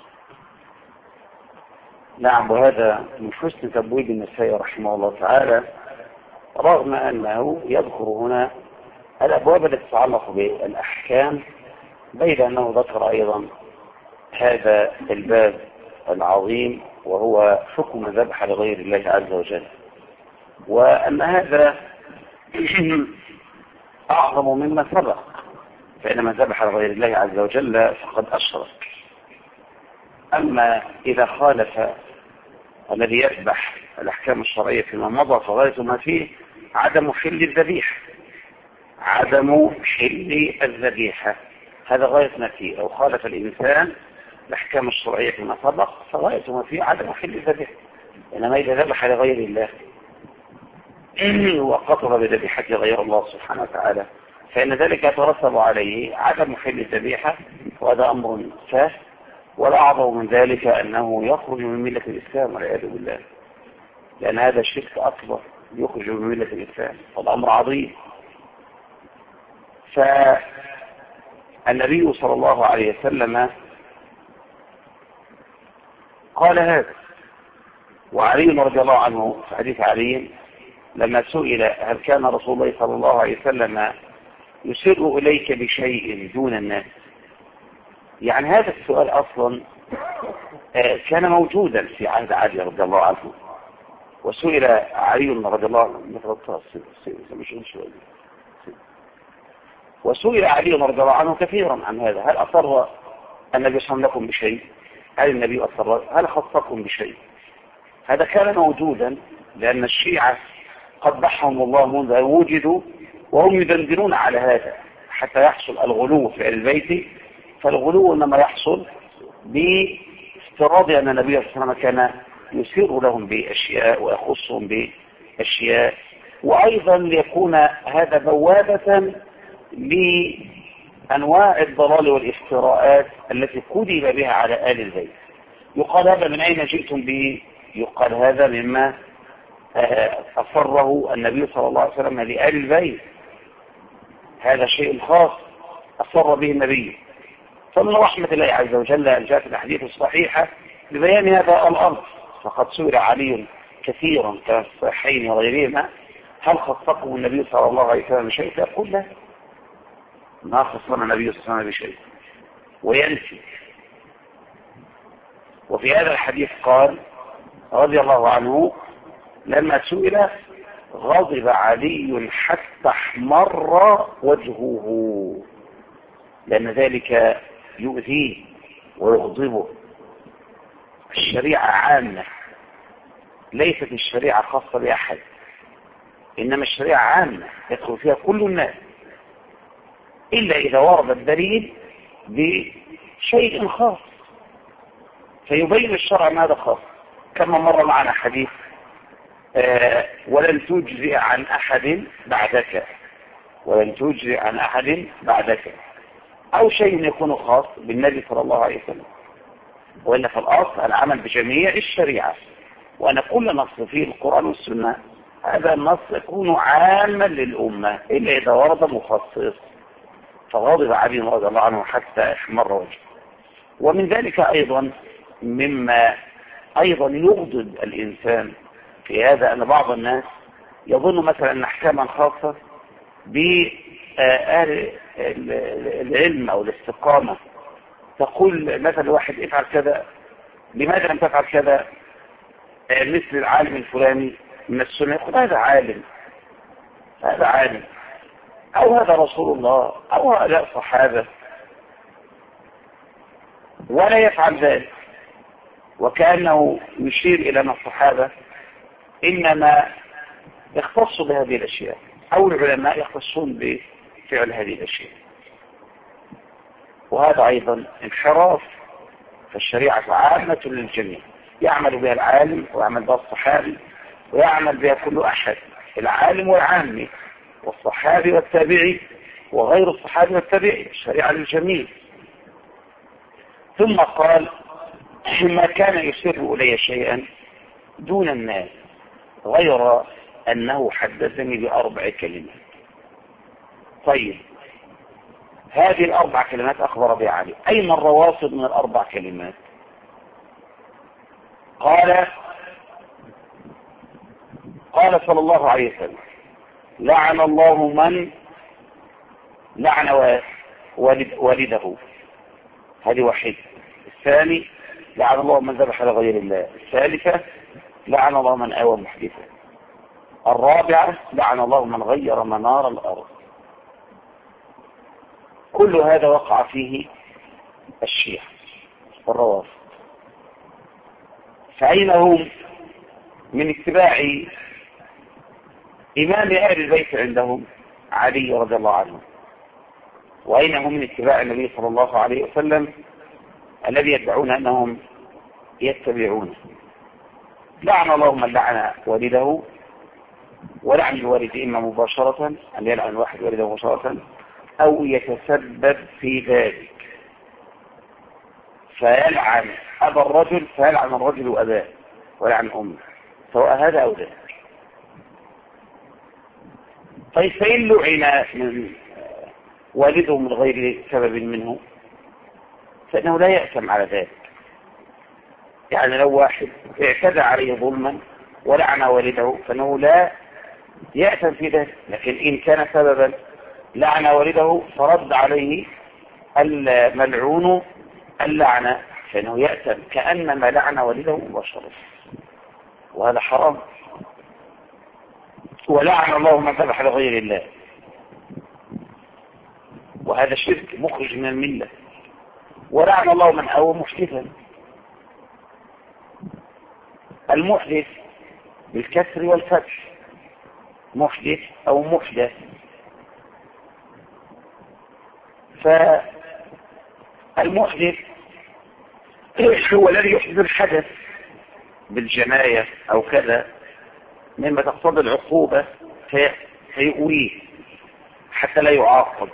[SPEAKER 1] نعم، وهذا من حسن تبويب النسائي رحمه الله تعالى، رغم أنه يذكر هنا الأبواب التي تتعلق بالأحكام، بين أنه ذكر أيضا هذا الباب العظيم وهو حكم ذبح لغير الله عز وجل، وأن هذا أعظم مما سبق، فإن من ذبح لغير الله عز وجل فقد أشرك. أما إذا خالف الذي يذبح الأحكام الشرعية فيما مضى فغاية ما فيه عدم حل الذبيحة، هذا غاية ما فيه. لو خالف الإنسان الأحكام الشرعية فيما سبق فغاية ما فيه عدم حل الذبيحة. إنما إذا ذبح لغير الله وقطر بذبيحته غير الله سبحانه وتعالى فإن ذلك يترتب عليه عدم حل الذبيحة، وهذا أمر سهل. والأعظم من ذلك أنه يخرج من ملة الإسلام والعياذ بالله، لأن هذا شرك أكبر يخرج من ملة الإسلام، والأمر عظيم. فالنبي صلى الله عليه وسلم قال هذا. وعلي رضي الله عنه في حديث علي لما سئل: هل كان رسول الله صلى الله عليه وسلم يسر إليك بشيء دون الناس؟ يعني هذا السؤال أصلا كان موجودا في عهد علي رضي الله عنه، وسئل علي رضي الله عنه كثيرا عن هذا: هل أصر النبي صلى الله عليه وسلم بشيء؟ هل النبي أصر؟ هل خصكم بشيء؟ هذا كان موجودا، لأن الشيعة قبحهم الله منذ أن وجدوا وهم يدندنون على هذا حتى يحصل الغلو في البيت. فالغلو إنما يحصل بافتراض أن النبي صلى الله عليه وسلم كان يسير لهم بأشياء ويخصهم بأشياء، وأيضا ليكون هذا بوابة لأنواع الضلال والافتراءات التي كذب بها على آل البيت. يقال: هذا من أين جئتم به؟ يقال: هذا مما أصره النبي صلى الله عليه وسلم لآل البيت، هذا شيء خاص أصر به النبي. فمن رحمة الله عز وجل أن جاءت الأحاديث الصحيحة لبيان هذا الأمر. فقد سئل علي كثيرا كما في الصحيحين وغيرهما: هل خصكم النبي صلى الله عليه وسلم بشيء؟ يقول: لا، ما خصنا النبي صلى الله عليه وسلم بشيء، وينفي. وفي هذا الحديث قال رضي الله عنه لما سئل: غضب علي حتى احمر وجهه، لأن ذلك يؤذيه ويغضبه. الشريعة عامة، ليست الشريعة خاصة بأحد، إنما الشريعة عامة يدخل فيها كل الناس، إلا إذا ورد الدليل بشيء خاص فيبين الشرع ماذا خاص. كما مر معنا حديث ولن تجزئ عن أحد بعدك، ولن تجزئ عن أحد بعدك، أو شيء يكون خاص بالنبي صلى الله عليه وسلم. وإلا في الأصل العمل بجميع الشريعة، وأن كل نص فيه القرآن والسنة هذا النص يكون عاما للأمة إلا إذا ورد مخصص، فغضب علي رضي الله عنه حتى احمر وجهه. ومن ذلك أيضا مما أيضا يغضب الإنسان في هذا أن بعض الناس يظن مثلا أن أحكاما خاصة بأهل العلم أو الاستقامة تقول مثلا واحد افعل كذا، لماذا لم تفعل كذا؟ مثل العالم الفلاني من السنة، يقول هذا عالم، هذا عالم، أو هذا رسول الله، أو هؤلاء صحابة، ولا يفعل ذلك، وكأنه يشير إلى أن الصحابة إنما يختصوا بهذه الأشياء، أو العلماء يختصون بفعل هذه الأشياء. وهذا أيضا انحراف، فالشريعة عامة للجميع، يعمل بها العالم ويعمل بها الصحابي ويعمل بها كل أحد، العالم والعامي والصحابي والتابعي وغير الصحابي والتابعي، الشريعة للجميع. ثم قال ما كان يسر إلي شيئا دون الناس غير أنه حدثني بأربع كلمات. طيب هذه الأربع كلمات أخبر بها علي، أين الروافض من الأربع كلمات؟ قال صلى الله عليه وسلم لعن الله من لعن والده، هذه واحدة. الثاني لعن الله من ذبح لغير الله. الثالثة لعن الله من آوى محدثا. الرابعة لعن الله من غير منار الأرض. كل هذا وقع فيه الشيعة والروافض. فأين هم من اتباع إمام أهل البيت عندهم علي رضي الله عنه؟ وأين هم من اتباع النبي صلى الله عليه وسلم الذي يدعون أنهم يتبعونه؟ لعن الله من لعن والده، ولعن الوالد إما مباشرة أن يلعن الواحد والده مباشرة أو يتسبب في ذلك، فيلعن أبا الرجل فيلعن الرجل أباه ويلعن أمه، سواء هذا أو ذاك. طيب فإن لعن من والده من غير سبب منه فإنه لا يأثم على ذلك. يعني لو واحد اعتدى عليه ظلما ولعن والده فإنه لا يأثم في ذلك، لكن إن كان سببا لعن والده فرد عليه الملعون اللعنة فإنه يأثم كأنما لعن والده مباشرة، وهذا حرام. ولعن الله من ذبح لغير الله، وهذا شرك مخرج من الملة. ولعن الله من آوى محدثا. المحدث بالكسر والفتح، محدث أو محدث. فالمحدث هو الذي يحدث الحدث بالجناية أو كذا مما تقتضي العقوبة فيؤويه حتى لا يعاقب،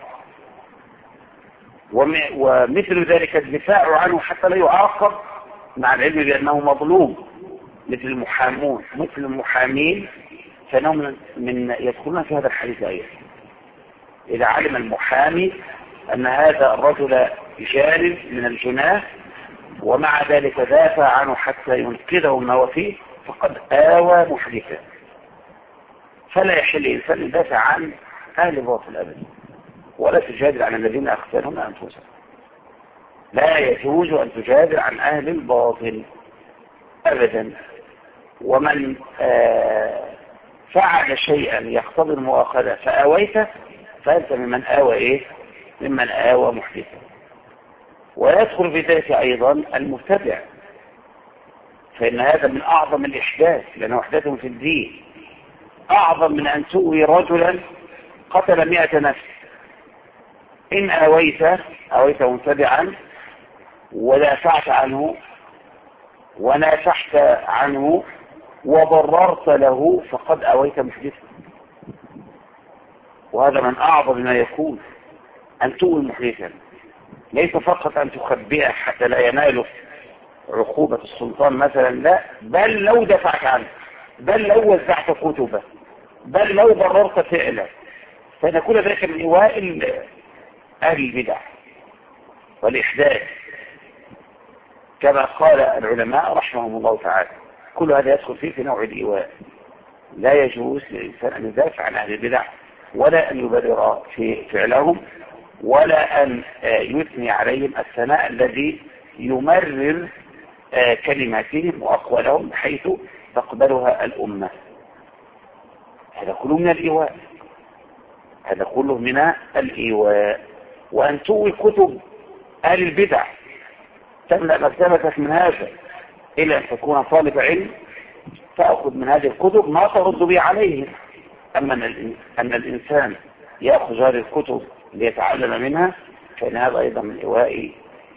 [SPEAKER 1] ومثل ذلك الدفاع عنه حتى لا يعاقب مع العلم بأنه مظلوم، مثل المحامون، مثل المحامين فإنهم من يدخلون في هذا الحديث أيضا. إذا علم المحامي أن هذا الرجل جانب من الجناه ومع ذلك دافع عنه حتى ينقذه ما هو فيه فقد آوى محدثا. فلا يحل إنسان يدافع عن أهل الباطل أبدا، ولا تجادل عن الذين أختارون أنفسهم. لا يجوز أن تجادل عن أهل الباطل أبدا. ومن فعل شيئا يقتضي المؤاخذة فآويته فأنت ممن آوى إيه؟ ممن آوى محدثا. ويدخل في ذلك أيضا المبتدع، فإن هذا من أعظم الإحداث، لأنه أحداث في الدين أعظم من أن تؤوي رجلا قتل 100 نفس. إن آويت مبتدعا ودافعت عنه ونافحت عنه وبررت له فقد أويت محدثا. وهذا من أعظم ما يكون، أن تؤوي محدثا، ليس فقط أن تخبئه حتى لا يناله عقوبة السلطان مثلا، لا، بل لو دفعت عنه، بل لو وزعت كتبه، بل لو بررت فعله، فإن كل ذلك من إيواء أهل البدع والإحداث كما قال العلماء رحمهم الله تعالى. كل هذا يدخل فيه في نوع الإيواء. لا يجوز للإنسان أن يدافع عن أهل البدع، ولا أن يبرر في فعلهم، ولا أن يثني عليهم الثناء الذي يمرر كلماتهم وأقوالهم بحيث تقبلها الأمة. هذا كله من الإيواء، هذا كله من الإيواء. وأن تؤوي كتب أهل البدع، تملأ مكتبتك من هذا، إلى أن تكون طالب علم تأخذ من هذه الكتب ما ترد به عليهم. أما أن الإنسان يأخذ هذه الكتب ليتعلم منها، فإن هذا أيضا من إيواء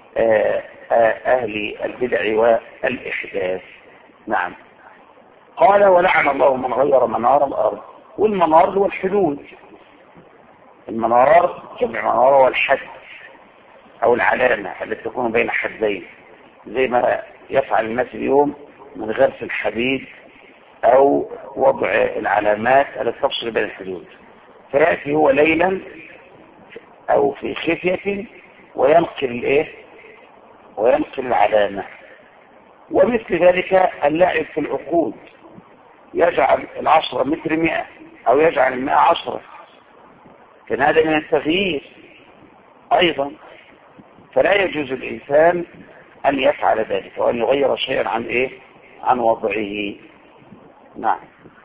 [SPEAKER 1] أهل البدع والإحداث. نعم. قال ولعن الله من غير منار الأرض. والمنار هو الحدود. المنار جمع منار هو الحد أو العلامة التي تكون بين حدين، زي ما يفعل الناس اليوم من غرس الحديد أو وضع العلامات التي تفصل بين الحدود. فيأتي هو ليلا أو في خفية وينقل وينقل العلامة. ومثل ذلك اللعب في العقود، يجعل 10 متر 100 أو يجعل 100 10، كان هذا من التغيير أيضا. فلا يجوز الإنسان أن يفعل ذلك وأن يغير شيئا عن وضعه. نعم.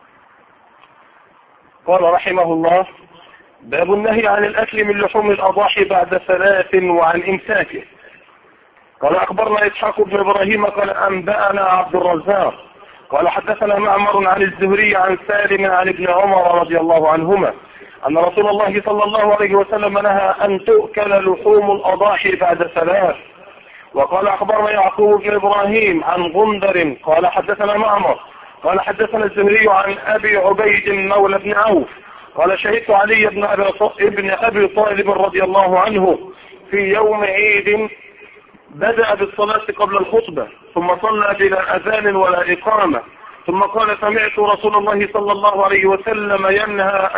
[SPEAKER 2] قال رحمه الله: باب النهي عن الأكل من لحوم الأضاحي بعد 3 وعن إمساكه. قال أخبرنا إسحاق بن إبراهيم قال أنبأنا عبد الرزاق قال حدثنا معمر عن الزهري عن سالم عن ابن عمر رضي الله عنهما أن رسول الله صلى الله عليه وسلم نهى أن تؤكل لحوم الأضاحي بعد 3. وقال أخبرنا يعقوب بن إبراهيم عن غندر قال حدثنا معمر قال حدثنا الزهري عن أبي عبيد مولى بن عوف قال شهدت علي بن أبي طالب رضي الله عنه في يوم عيد بدأ بالصلاة قبل الخطبة، ثم صلى بلا أذان ولا إقامة، ثم قال: سمعت رسول الله صلى الله عليه وسلم ينهى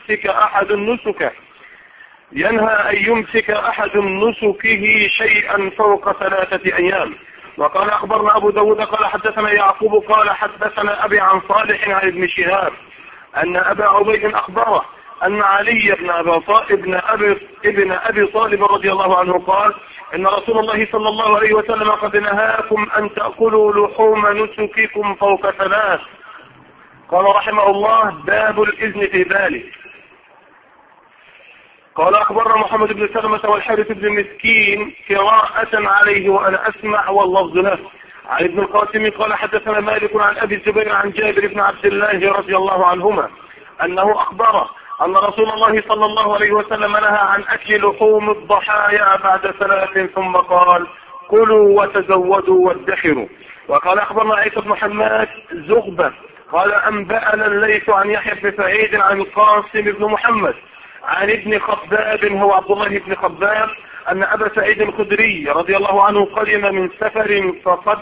[SPEAKER 2] أن يمسك أحد نسكه شيئا فوق 3 أيام. وقال أخبرنا أبو داود قال حدثنا يعقوب قال حدثنا أبي عن صالح عن ابن شهاب أن أبا عبيد أخبره أن علي ابن أبي طالب رضي الله عنه قال: إن رسول الله صلى الله عليه وسلم قد نهاكم أن تأكلوا لحوم نسككم فوق 3. قال رحمه الله: باب الإذن في ذلك. قال أخبرنا محمد بن سلمة والحارث بن مسكين قراءة عليه وأنا أسمع واللفظ له. عن ابن القاسم قال حدثنا مالك عن أبي الزبير عن جابر بن عبد الله رضي الله عنهما أنه أخبره أن رسول الله صلى الله عليه وسلم نهى عن أكل لحوم الضحايا بعد 3 ثم قال: كلوا وتزودوا وادخروا. وقال أخبرنا عيسى بن حماد زغبة قال أنبأنا الليث عن يحيى بن سعيد عن القاسم بن محمد عن ابن خباب هو عبد الله بن خباب أن أبا سعيد الخدري رضي الله عنه قدم من سفر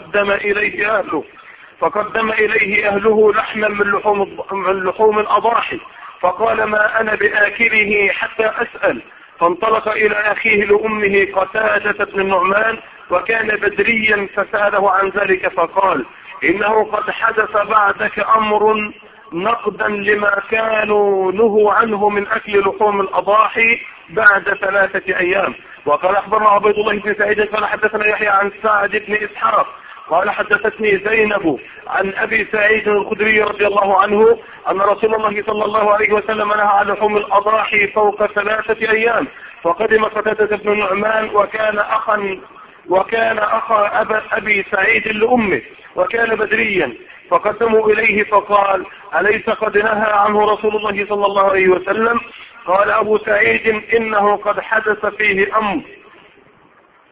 [SPEAKER 2] فقدم إليه أهله لحما من لحوم الأضاحي، فقال: ما أنا بآكله حتى أسأل. فانطلق إلى أخيه لأمه قتادة بن النعمان وكان بدريا فسأله عن ذلك فقال: إنه قد حدث بعدك أمر نقدا لما كانوا نهوا عنه من أكل لحوم الأضاحي بعد 3 أيام. وقال أخبرنا عبيد الله بن سعيد قال حدثنا يحيى عن سعد بن إسحاق قال حدثتني زينب عن أبي سعيد الخدري رضي الله عنه أن رسول الله صلى الله عليه وسلم نهى عن لحوم الأضاحي فوق 3 أيام. فقدم قتادة بن النعمان وكان أخا أبي سعيد لأمه وكان بدريا، فقدموا إليه فقال: أليس قد نهى عنه رسول الله صلى الله عليه وسلم؟ قال أبو سعيد: إنه قد حدث فيه أمر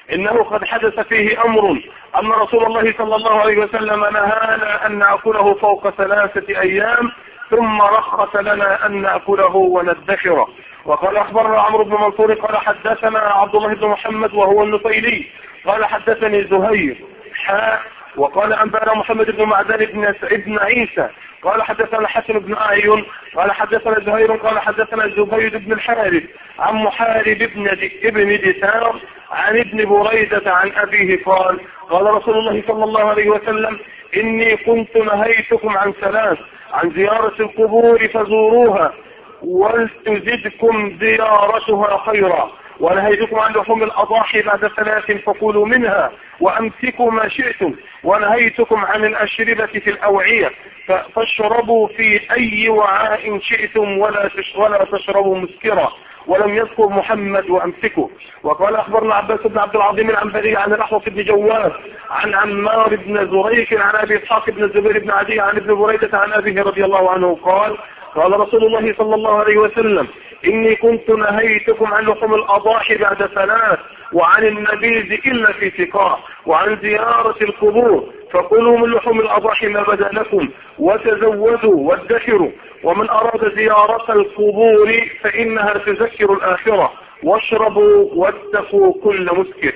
[SPEAKER 2] إنه قد حدث فيه أمر أن رسول الله صلى الله عليه وسلم نهانا أن نأكله فوق 3 أيام ثم رخص لنا أن نأكله وندخره. وقال أخبرنا عمرو بن منصور قال حدثنا عبد الله بن محمد وهو النفيلي قال حدثني زهير وقال أنبأنا محمد بن معدان بن عيسى قال حدثنا حسن بن أعين قال حدثنا زهير قال حدثنا زبيد بن الحارث عن محارب ابن دثار عن ابن بريدة عن أبيه قال قال رسول الله صلى الله عليه وسلم إني كنت نهيتكم عن 3 عن زيارة القبور فزوروها ولتزدكم زيارتها خيرا ونهيتكم عن لحوم الأضاحي بعد 3 فكلوا منها وأمسكوا ما شئتم ونهيتكم عن الأشربة في الأوعية فاشربوا في أي وعاء شئتم ولا تشربوا مسكرا ولم يذكر محمد وأمسكوا. وقال أخبرنا عباس بن عبد العظيم العنبري عن الأحوص بن جواز عن عمار بن زريك عن أبي إسحاق بن الزبير بن عدي عن ابن بريدة عن أبيه رضي الله عنه قال قال رسول الله صلى الله عليه وسلم إني كنت نهيتكم عن لحوم الأضاحي بعد 3 وعن النبيذ إلا في سقاء وعن زيارة القبور فكلوا من لحوم الأضاحي ما بدا لكم وتزودوا وادخروا ومن أراد زيارة القبور فإنها تذكر الآخرة واشربوا واتقوا كل مسكر.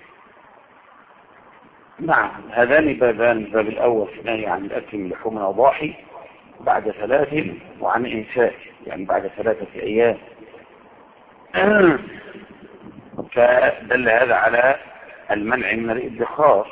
[SPEAKER 1] نعم، هذان بابان، الباب الأول نهي عن الأكل من لحوم الأضاحي بعد 3 وعن إمساك يعني بعد 3 أيام. فدل هذا على المنع من الادخار،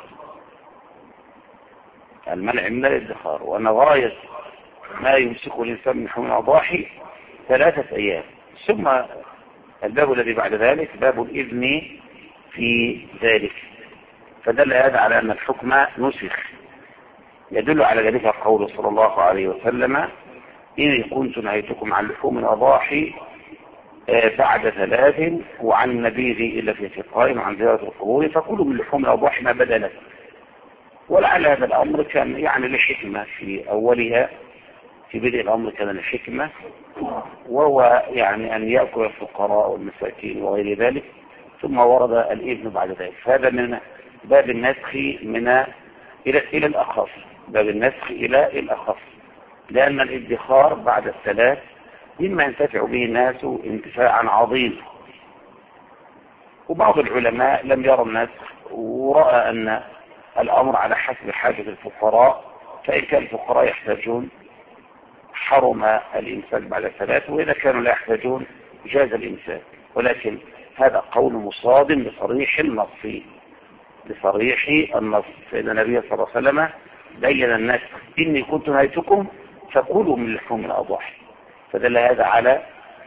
[SPEAKER 1] وأن غاية ما يمسكه الإنسان من لحوم الأضاحي 3 أيام. ثم الباب الذي بعد ذلك باب الإذن في ذلك، فدل هذا على أن الحكم نسخ. يدل على ذلك قول صلى الله عليه وسلم إني كنت نهيتكم عن لحوم الأضاحي بعد 3 وعن النبيذ إلا في سقاء وعن زيارة القبور فكلوا من لحوم الأضاحي ما بدا لكم. ولعل هذا الأمر كان يعني لحكمة في أولها، في بدء الأمر كان لحكمة، وهو يعني أن يأكل الفقراء والمساكين وغير ذلك، ثم ورد الإذن بعد ذلك. فهذا من باب النسخ إلى الأخص، باب النسخ إلى الأخص، لأن الادخار بعد 3 مما ينتفع به الناس انتفاعا عظيما. وبعض العلماء لم يرى النسخ ورأى أن الأمر على حسب حاجة الفقراء، فإن كان الفقراء يحتاجون حرم الإمساك بعد 3، وإذا كانوا لا يحتاجون جاز الإمساك. ولكن هذا قول مصادم لصريح النص، فإن النبي صلى الله عليه وسلم بين النسخ إني كنت نهيتكم فكلوا من لحوم الأضاحي، فدل هذا على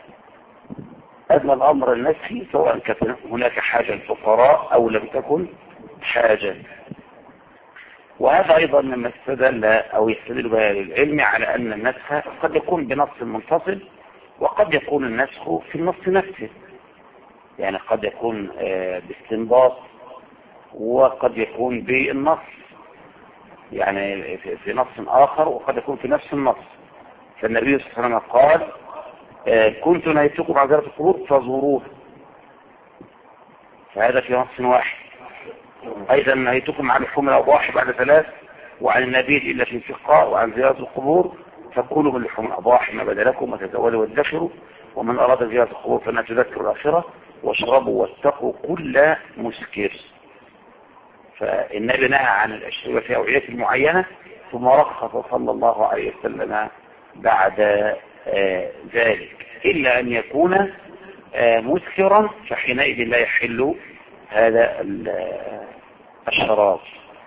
[SPEAKER 1] أن الأمر النسخي سواء كان هناك حاجة الفقراء أو لم تكن حاجة. وهذا أيضا مما استدل أو يستدل به العلم على أن النسخ قد يكون بنص منفصل، وقد يكون النسخ في النص نفسه، يعني قد يكون باستنباط، وقد يكون بالنص يعني في نص آخر، وقد يكون في نفس النص. فالنبي صلى الله عليه وسلم قال كنت نهيتكم عن زيارة القبور فزوروها، فهذا في نص واحد. أيضا نهيتكم عن لحوم الأضاحي بعد 3 وعن النبيذ إلا في سقاء وعن زيارة القبور فكلوا من لحوم الأضاحي ما بدا لكم وتزودوا وادخروا ومن أراد زيارة القبور فإنها تذكر الآخرة واشربوا واتقوا كل مسكر. فالنبي نهى عن الأشربة في أوعية معينة، ثم رخص صلى الله عليه وسلم بعد ذلك، إلا أن يكون مسكرا فحينئذ لا يحل هذا الشراب.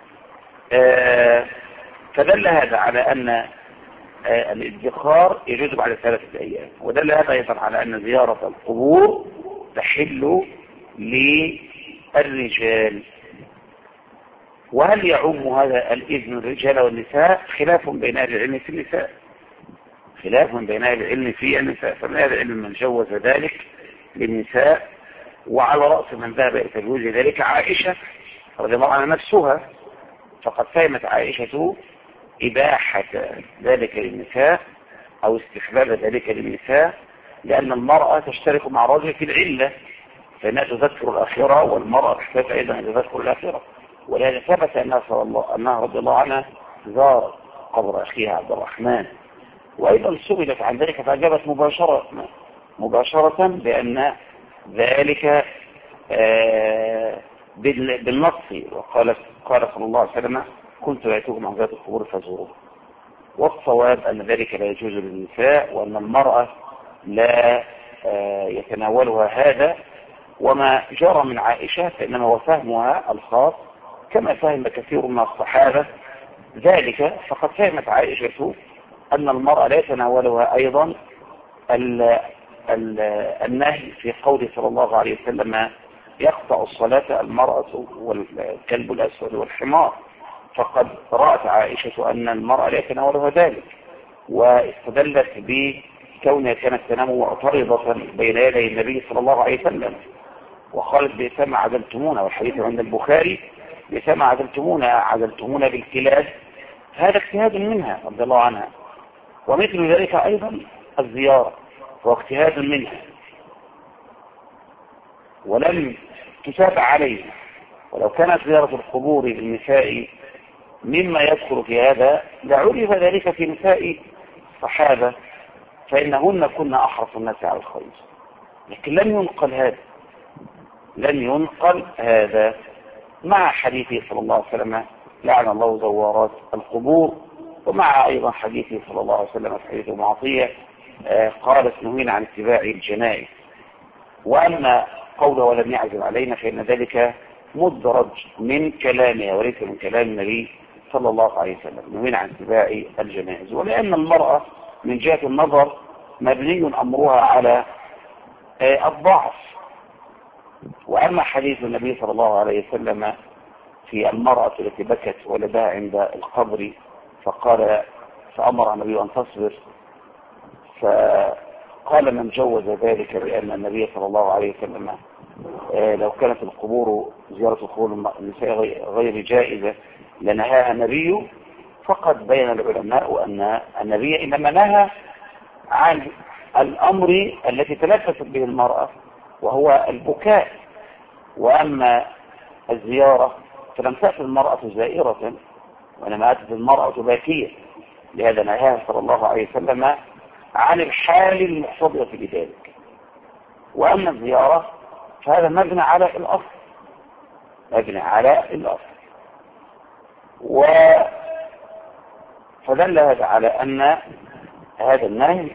[SPEAKER 1] فدل هذا على أن الادخار يجوز بعد 3 أيام، ودل هذا أيضا على أن زيارة القبور تحل للرجال. وهل يعم هذا الإذن الرجال والنساء؟ خلاف بين أهل العلم في النساء، في النساء. فمن أهل العلم من جوز ذلك للنساء، وعلى رأس من ذهب إلى تجويز ذلك عائشة رضي الله عنها نفسها، فقد فهمت عائشة إباحة ذلك للنساء أو استحباب ذلك للنساء، لأن المرأة تشترك مع الرجل في العلة، فإنها تذكر الآخرة، والمرأة تحتاج أيضا أن تذكر الآخرة. ولهذا ثبت أنها رضي الله عنها زارت قبر أخيها عبد الرحمن، وأيضا سئلت عن ذلك فأجابت مباشرة بأن ذلك بالنص، قال صلى الله عليه وسلم: كنت رأيتكم عن ذات القبور فزوروها. والصواب أن ذلك لا يجوز للنساء، وأن المرأة لا يتناولها هذا. وما جرى من عائشة فإنما هو فهمها الخاص كما فهم كثير من الصحابة ذلك، فقد فهمت عائشة أن المرأة لا يتناولها أيضا النهي في قوله صلى الله عليه وسلم: يقطع الصلاة المرأة والكلب الأسود والحمار. فقد رأت عائشة أن المرأة لا يتناولها ذلك، واستدلت بكونها كانت تنام معترضة بين يدي النبي صلى الله عليه وسلم، وقالت: بئسما عدلتمونا، والحديث عند البخاري: بئسما عدلتمونا بالكلاب. هذا اجتهاد منها رضي الله عنها. ومثل ذلك أيضا الزيارة، هو اجتهاد منها ولم تتابع عليه. ولو كانت زيارة القبور للنساء مما يدخل في هذا لعرف ذلك في نساء الصحابة، فإنهن كن أحرص الناس على الخير. لكن لم ينقل هذا مع حديثه صلى الله عليه وسلم: لعن الله زوارات القبور، ومع أيضا حديثه صلى الله عليه وسلم في حديث معطية قالت: نهينا عن اتباع الجنائز. وأما قوله ولم يعزم علينا فإن ذلك مدرج من كلامها وليس من كلام النبي صلى الله عليه وسلم. نهينا عن اتباع الجنائز، ولأن المرأة من جهة النظر مبني أمرها على الضعف. وأما حديث النبي صلى الله عليه وسلم في المرأة التي بكت ولدها عند القبر فأمر النبي أن تصبر، فقال من جوز ذلك بأن النبي صلى الله عليه وسلم لو كانت القبور زيارة القبور النساء غير جائزة لنهاها النبي. فقد بين العلماء أن النبي إنما نهى عن الأمر التي تلفت به المرأة وهو البكاء. وأما الزيارة فلم تأتي المرأة زائرة، وإنما أتت المرأة باكية، لهذا نهاها صلى الله عليه وسلم عن الحال المقتضية بذلك. وأما الزيارة فهذا مبني على الأصل. فدل هذا على أن هذا النهي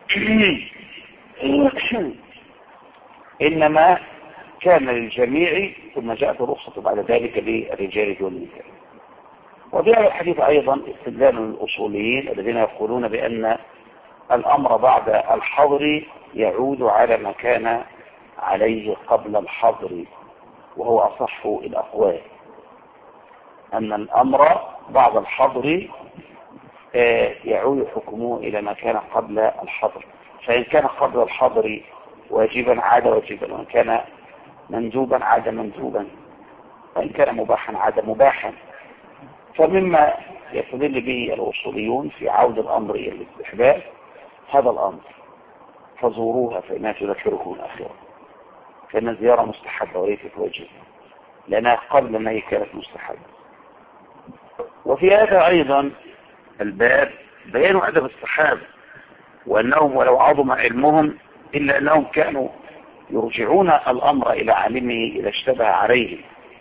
[SPEAKER 1] إنما كان للجميع، ثم جاءت الرخصة بعد ذلك للرجال والنساء. وفي هذا الحديث أيضا استدلال الأصوليين الذين يقولون بأن الأمر بعد الحظر يعود على ما كان عليه قبل الحظر، وهو أصح الأقوال، أن الأمر بعد الحظر يعود حكمه إلى ما كان قبل الحظر. فإن كان قبل الحظر واجبا عاد واجبا، وإن كان مندوبا عاد مندوبا، وإن كان مباحا عاد مباحا. فمما يستدل به الأصوليون في عود الأمر إلى الاستحباب هذا الأمر: فزوروها فإنها تذكركم الآخرة. فإن الزيارة مستحبة وليست واجبة، لأنها قبل أنها كانت مستحبة. وفي هذا أيضا الباب بيان أدب الصحابة، وأنهم ولو عظم علمهم إلا أنهم كانوا يرجعون الأمر إلى عالمه إذا اشتبه عليه.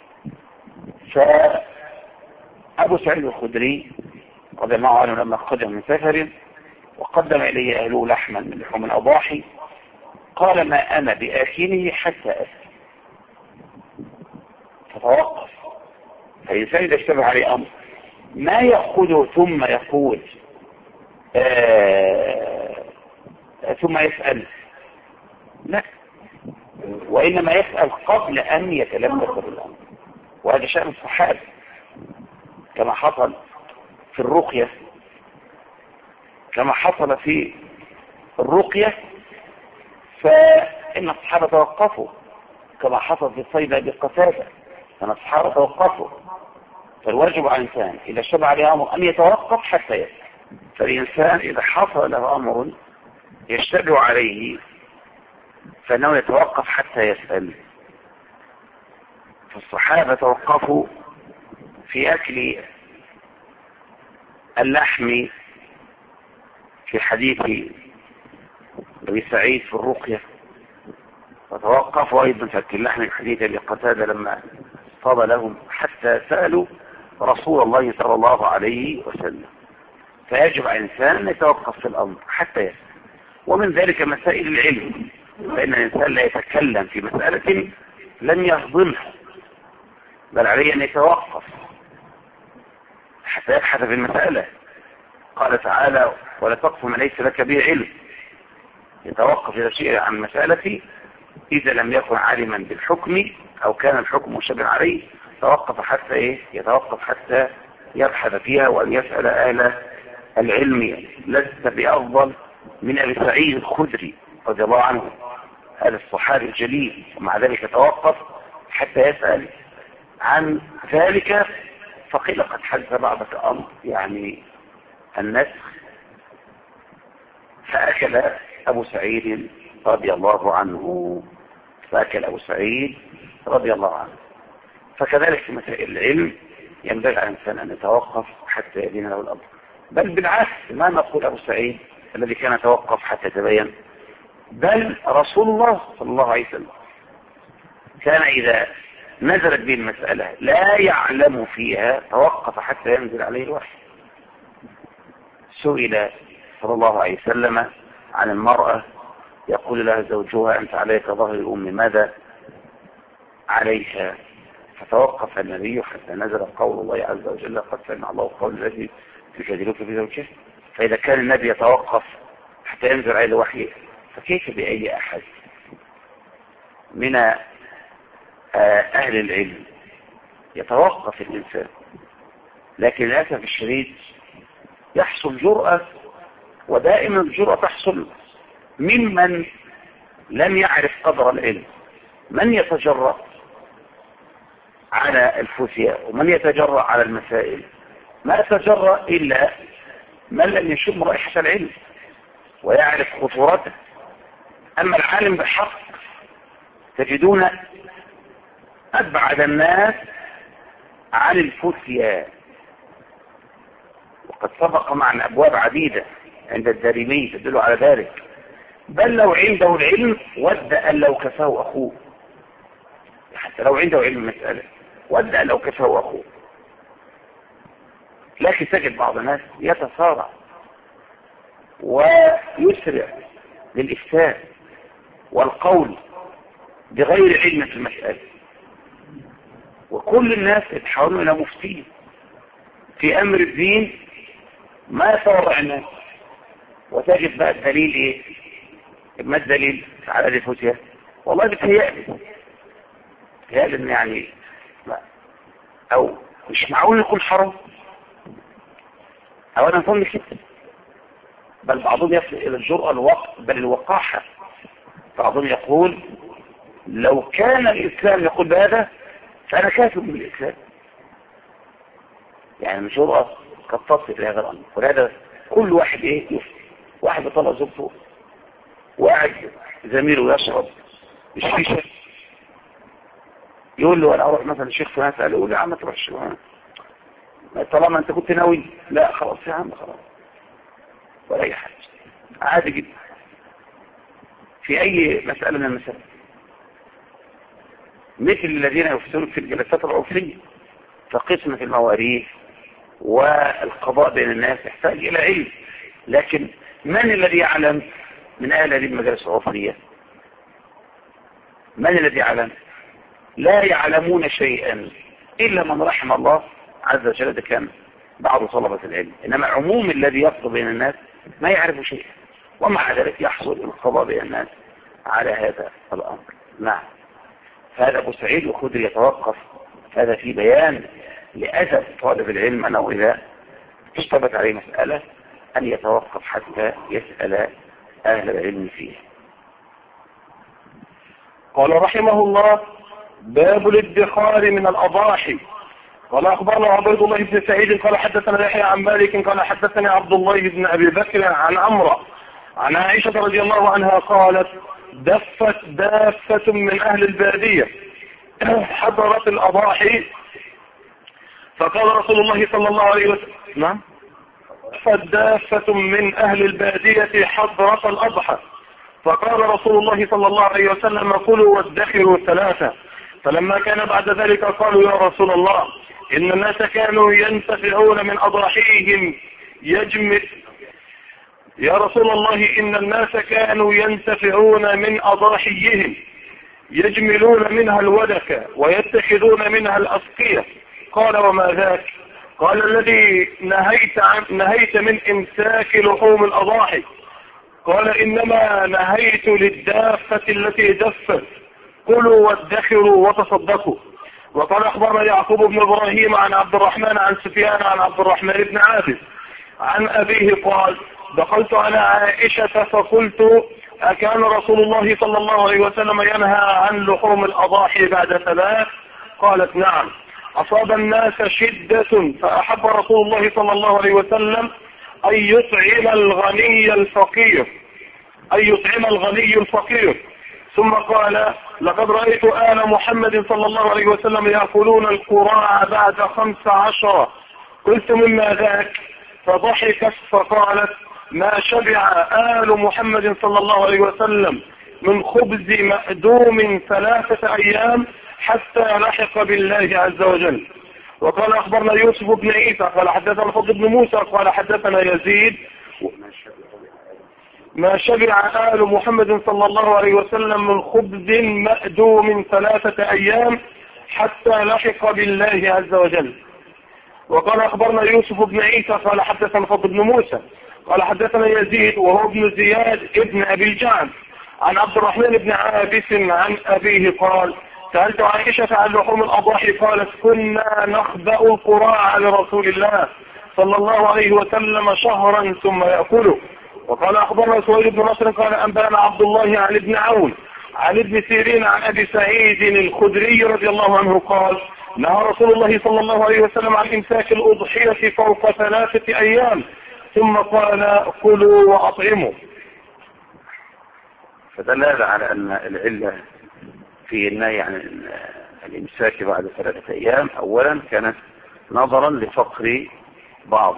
[SPEAKER 1] فأبو سعيد الخدري رضي الله عنه لما قدم من سفر وقدم إليه أهله لحما من لحوم الأضاحي قال: ما أنا بآكله حتى أسلم. فتوقف. فالإنسان إذا اشتبه عليه أمر ما يأخذه ثم يقول ثم يسأل، لا، وإنما يسأل قبل أن يتلبس بالأمر. وهذا شأن الصحابة كما حصل في الرقية، فإن الصحابة توقفوا، كما حصل في الصيدة بقتادة أن الصحابة توقفوا. فالواجب على الإنسان إذا اشتبه عليه أمر أن يتوقف حتى يسأل. فالإنسان إذا حصل له أمر يشتبه عليه فإنه يتوقف حتى يسأل. فالصحابة توقفوا في أكل اللحم في حديث أبي سعيد في الرقية، وتوقفوا أيضا في أكل اللحم في حديث أبي قتادة لما طاب لهم حتى سألوا رسول الله صلى الله عليه وسلم. فيجب على الإنسان أن يتوقف في الأمر حتى يسأل. ومن ذلك مسائل العلم، فإن الإنسان لا يتكلم في مسألة لم يهضمها، بل عليه أن يتوقف حتى يبحث في المسألة. قال تعالى: ولا تقف ما ليس لك به علم. يتوقف إذا شيء عن مسألة إذا لم يكن عالما بالحكم أو كان الحكم مشابها عليه، توقف حتى يتوقف حتى يبحث فيها وأن يسأل أهل العلم. لست بأفضل من أبي سعيد الخدري رضي الله عنه، هذا الصحابي الجليل، ومع ذلك توقف حتى يسأل عن ذلك. فقيل قد حدث بعضك أمر يعني النسخ، فأكل أبو سعيد رضي الله عنه، فأكل أبو سعيد رضي الله عنه. فكذلك في مسائل العلم ينبغي على الإنسان أن يتوقف حتى يبين له الأمر، بل بالعكس ما نقول أبو سعيد الذي كان يتوقف حتى يتبين، بل رسول الله صلى الله عليه وسلم كان إذا نزلت به المسألة لا يعلم فيها توقف حتى ينزل عليه الوحي. سئل صلى الله عليه وسلم عن المرأة يقول لها زوجها: أنت عليك ظهر الأم، ماذا عليها؟ فتوقف النبي حتى نزل قول الله عز وجل: قد سمع الله قول الذي تجادلك في زوجها. فإذا كان النبي يتوقف حتى ينزل عليه الوحي، فكيف بأي أحد من أهل العلم يتوقف الإنسان؟ لكن للأسف الشديد يحصل جرأة، ودائما الجرأة تحصل ممن لم يعرف قدر العلم. من يتجرأ على الفتيا ومن يتجرأ على المسائل؟ ما يتجرأ إلا من لم يشم رائحة العلم ويعرف خطورته. أما العالم بالحق تجدون أبعد الناس عن الفتيا، وقد سبق معنا أبواب عديدة عند الدارمي تدل على ذلك. بل لو عنده العلم ود أن لو كفاه أخوه، حتى لو عنده علم المسألة ود أن لو كفاه أخوه. لكن تجد بعض الناس يتسارع ويسرع للإفتاء والقول بغير علم في المسألة، وكل الناس يتحولون إلى مفتين في أمر الدين ما يتورع الناس. وتجد بقى الدليل إيه؟ ما الدليل على هذه الفتية؟ والله بتهيألي إن يعني لا، أو مش معقول يكون حرام، أو أنا نفهم كده. بل بعضهم يصل إلى الجرأة بل الوقاحة. بعضهم يقول: لو كان الإسلام يقول بهذا فأنا كافر من الإسلام. يعني الجرأة قد تصل إلى هذا الأمر. ولهذا كل واحد يفتي. واحد بيطلع زوجته وقاعد زميله يشرب الشيشة، يقول له: أنا أروح مثلا الشيخ فلان أسأله، يقول: يا عم ما تروحش، طالما أنت كنت ناوي. لا خلاص يا عم خلاص، ولا أي حاجة، عادي جدا في أي مسألة من المسائل. مثل الذين يفتون في الجلسات العرفية، فقسمة المواريث والقضاء بين الناس يحتاج إلى علم. لكن من الذي يعلم من أهل هذه المجالس العرفية؟ من الذي يعلم؟ لا يعلمون شيئا إلا من رحم الله عز وجل، ده كان بعض طلبة العلم. إنما عموم الذي يقضي بين الناس ما يعرف شيئا، ومع ذلك يحصل القضاء بين الناس على هذا الأمر. نعم، هذا أبو سعيد الخدري يتوقف. هذا في بيان لأدب طالب العلم أنه إذا اشتبت عليه مسألة أن يتوقف حتى يسأل أهل العلم فيه.
[SPEAKER 2] قال رحمه الله: باب الادخار من الأضاحي. قال أخبرنا عبيد الله بن سعيد قال حدثنا يحيى عن مالك قال حدثني عبد الله بن أبي بكر عن عمرو عن عائشة رضي الله عنها قالت: دفت دافة من أهل البادية حضرت الأضاحي فقال رسول الله صلى الله عليه وسلم نعم فدافة من أهل البادية حضرت الأضحى فقال رسول الله صلى الله عليه وسلم كلوا وادخروا ثلاثة فلما كان بعد ذلك قالوا يا رسول الله إن الناس كانوا ينتفعون من أضاحيهم يا رسول الله إن الناس كانوا ينتفعون من أضاحيهم يجملون منها الودك ويتخذون منها الأسقية قال وما ذاك قال الذي نهيت من إمساك لحوم الأضاحي قال إنما نهيت للدافة التي دفت كلوا وادخروا وتصدقوا وقال أخبرنا يعقوب بن إبراهيم عن عبد الرحمن عن سفيان عن عبد الرحمن بن عابس عن أبيه قال دخلت على عائشة فقلت أكان رسول الله صلى الله عليه وسلم ينهى عن لحوم الأضاحي بعد ثلاث قالت نعم أصاب الناس شدة فأحب رسول الله صلى الله عليه وسلم أن يطعم الغني الفقير ثم قال لقد رأيت آل محمد صلى الله عليه وسلم يأكلون القراع بعد 15 قلت مما ذاك فضحكت فقالت ما شبع آل محمد صلى الله عليه وسلم من خبز مأدوم 3 أيام حتى لحق بالله عز وجل. وقال أخبرنا يوسف بن عيسى قال حدثنا الفضل بن موسى قال حدثنا يزيد ما شبع آل محمد صلى الله عليه وسلم من خبز مأدوم 3 أيام حتى لحق بالله عز وجل. وقال أخبرنا يوسف بن عيسى قال حدثنا الفضل بن موسى قال حدثنا يزيد وهو ابن زياد ابن أبي الجعد عن عبد الرحمن بن عابس عن أبيه قال سألت عائشة عن لحوم الأضاحي قالت كنا نخبأ القراع لرسول الله صلى الله عليه وسلم شهرا ثم يأكله. وقال أخبرنا سويد بن نصر قال أنبأنا عبد الله عن ابن عون عن ابن سيرين عن أبي سعيد الخدري رضي الله عنه قال نهى رسول الله صلى الله عليه وسلم عن إمساك الأضحية فوق 3 أيام ثم قال كلوا وأطعموا.
[SPEAKER 1] فدل هذا على أن العلة في النهي عن الإمساك بعد 3 أيام أولا كانت نظرا لفقر بعض